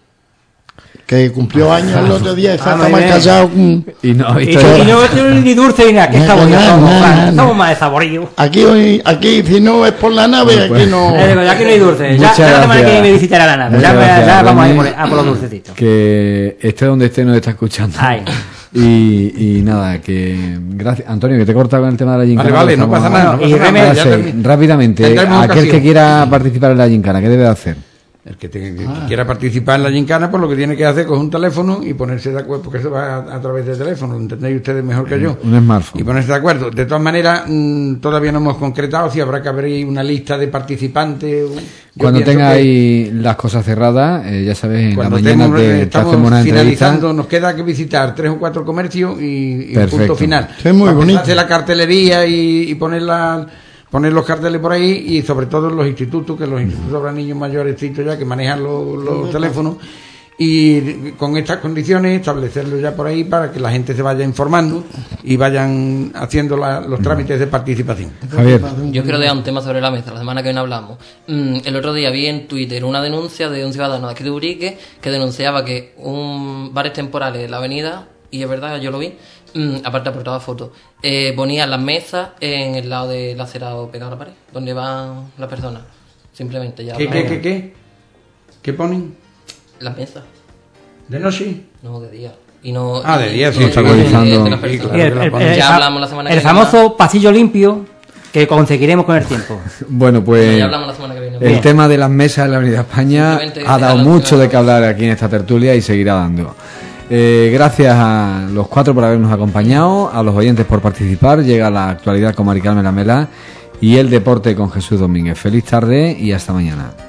Speaker 6: que cumplió años el otro día, está
Speaker 4: Ah, muy
Speaker 6: más
Speaker 4: bien.
Speaker 6: callado. mm.
Speaker 3: Y no, ha
Speaker 4: Y,
Speaker 3: visto
Speaker 4: y no tiene ni dulce ni nada, que
Speaker 6: Nada,
Speaker 4: estamos
Speaker 6: nada,
Speaker 4: somos,
Speaker 6: nada,
Speaker 4: Fran,
Speaker 6: nada.
Speaker 4: somos más de saborillo.
Speaker 6: Aquí hoy, aquí si no es por la nave, aquí no.
Speaker 4: Eh, digo, ya aquí no hay dulce, ya,
Speaker 3: Muchas
Speaker 4: ya la semana que
Speaker 3: gracias.
Speaker 4: viene me visitará la nave,
Speaker 3: Muchas
Speaker 4: ya, me-
Speaker 3: gracias,
Speaker 4: ya vamos a ir
Speaker 3: Remy,
Speaker 4: por, a por los dulcecitos.
Speaker 3: que esté donde esté nos está escuchando.
Speaker 4: Ay.
Speaker 3: Y, y nada, que gracias Antonio, que te he cortado con el tema de la gincana.
Speaker 5: Vale, vale, no
Speaker 3: Estamos-
Speaker 5: pasa nada. No
Speaker 4: y
Speaker 5: pasa
Speaker 4: Remy-
Speaker 5: nada,
Speaker 3: Ya
Speaker 5: ya
Speaker 3: sé,
Speaker 5: termi-
Speaker 3: rápidamente,
Speaker 5: tendremos
Speaker 3: aquel
Speaker 5: ocasión.
Speaker 3: que quiera participar en la gincana, ¿qué debe de hacer?
Speaker 5: El que, te- que quiera participar en la gincana, pues lo que tiene que hacer es coger un teléfono y ponerse de acuerdo, porque eso va a, a través del teléfono, lo entendéis ustedes mejor que yo.
Speaker 3: Un smartphone.
Speaker 5: Y ponerse de acuerdo. De todas maneras, mm, todavía no hemos concretado si habrá que abrir una lista de participantes. Yo
Speaker 3: Cuando
Speaker 5: pienso
Speaker 3: tenga
Speaker 5: que
Speaker 3: ahí las cosas cerradas, eh, ya sabes, en la
Speaker 5: cuando
Speaker 3: mañana
Speaker 5: estemos,
Speaker 3: te,
Speaker 5: eh,
Speaker 3: te
Speaker 5: estamos
Speaker 3: hacemos una
Speaker 5: finalizando,
Speaker 3: entrevista.
Speaker 5: nos queda que visitar tres o cuatro comercios y, y un
Speaker 3: Perfecto.
Speaker 5: punto final.
Speaker 6: Sí, muy
Speaker 5: Para
Speaker 6: bonito.
Speaker 5: hacer la cartelería y, y poner la- poner los carteles por ahí y sobre todo en los institutos, que los institutos habrá niños mayores ya que manejan los, los teléfonos, y con estas condiciones establecerlo ya por ahí para que la gente se vaya informando y vayan haciendo la- los trámites de participación.
Speaker 3: Javier,
Speaker 7: Yo quiero dejar un tema sobre la mesa, la semana que viene hablamos. Mm, el otro día vi en Twitter una denuncia de un ciudadano de aquí de Urique que denunciaba que un bares temporales en la avenida, y es verdad, yo lo vi, mm, aparte aportaba fotos, eh, ponían las mesas en el lado del acera o pegado a la pared, donde van las personas. Simplemente ya.
Speaker 5: ¿Qué, qué,
Speaker 7: hablamos.
Speaker 5: qué, qué? ¿Qué ponen?
Speaker 7: Las mesas,
Speaker 5: ¿De noche?
Speaker 7: no de día. Y no,
Speaker 5: Ah, de
Speaker 7: y-
Speaker 5: día, sí,
Speaker 7: y-
Speaker 5: está
Speaker 7: y- de-
Speaker 3: organizando.
Speaker 7: de las
Speaker 5: Sí,
Speaker 7: personas.
Speaker 5: claro.
Speaker 4: Y el,
Speaker 5: que la
Speaker 4: el-
Speaker 5: ponen.
Speaker 4: el-
Speaker 7: Ya hablamos la semana que
Speaker 4: el
Speaker 7: viene.
Speaker 4: famoso pasillo limpio que conseguiremos con el tiempo.
Speaker 3: bueno, pues
Speaker 7: Ya hablamos la semana que viene.
Speaker 3: el
Speaker 7: Bien.
Speaker 3: tema de las mesas en la Avenida España
Speaker 7: Simplemente
Speaker 3: ha dado
Speaker 7: dejarlo
Speaker 3: mucho
Speaker 7: claro.
Speaker 3: de que hablar aquí en esta tertulia y seguirá dando. Eh, gracias a los cuatro por habernos acompañado, a los oyentes por participar. Llega la actualidad con Mari Carmen Lamela y el deporte con Jesús Domínguez. Feliz tarde y hasta mañana.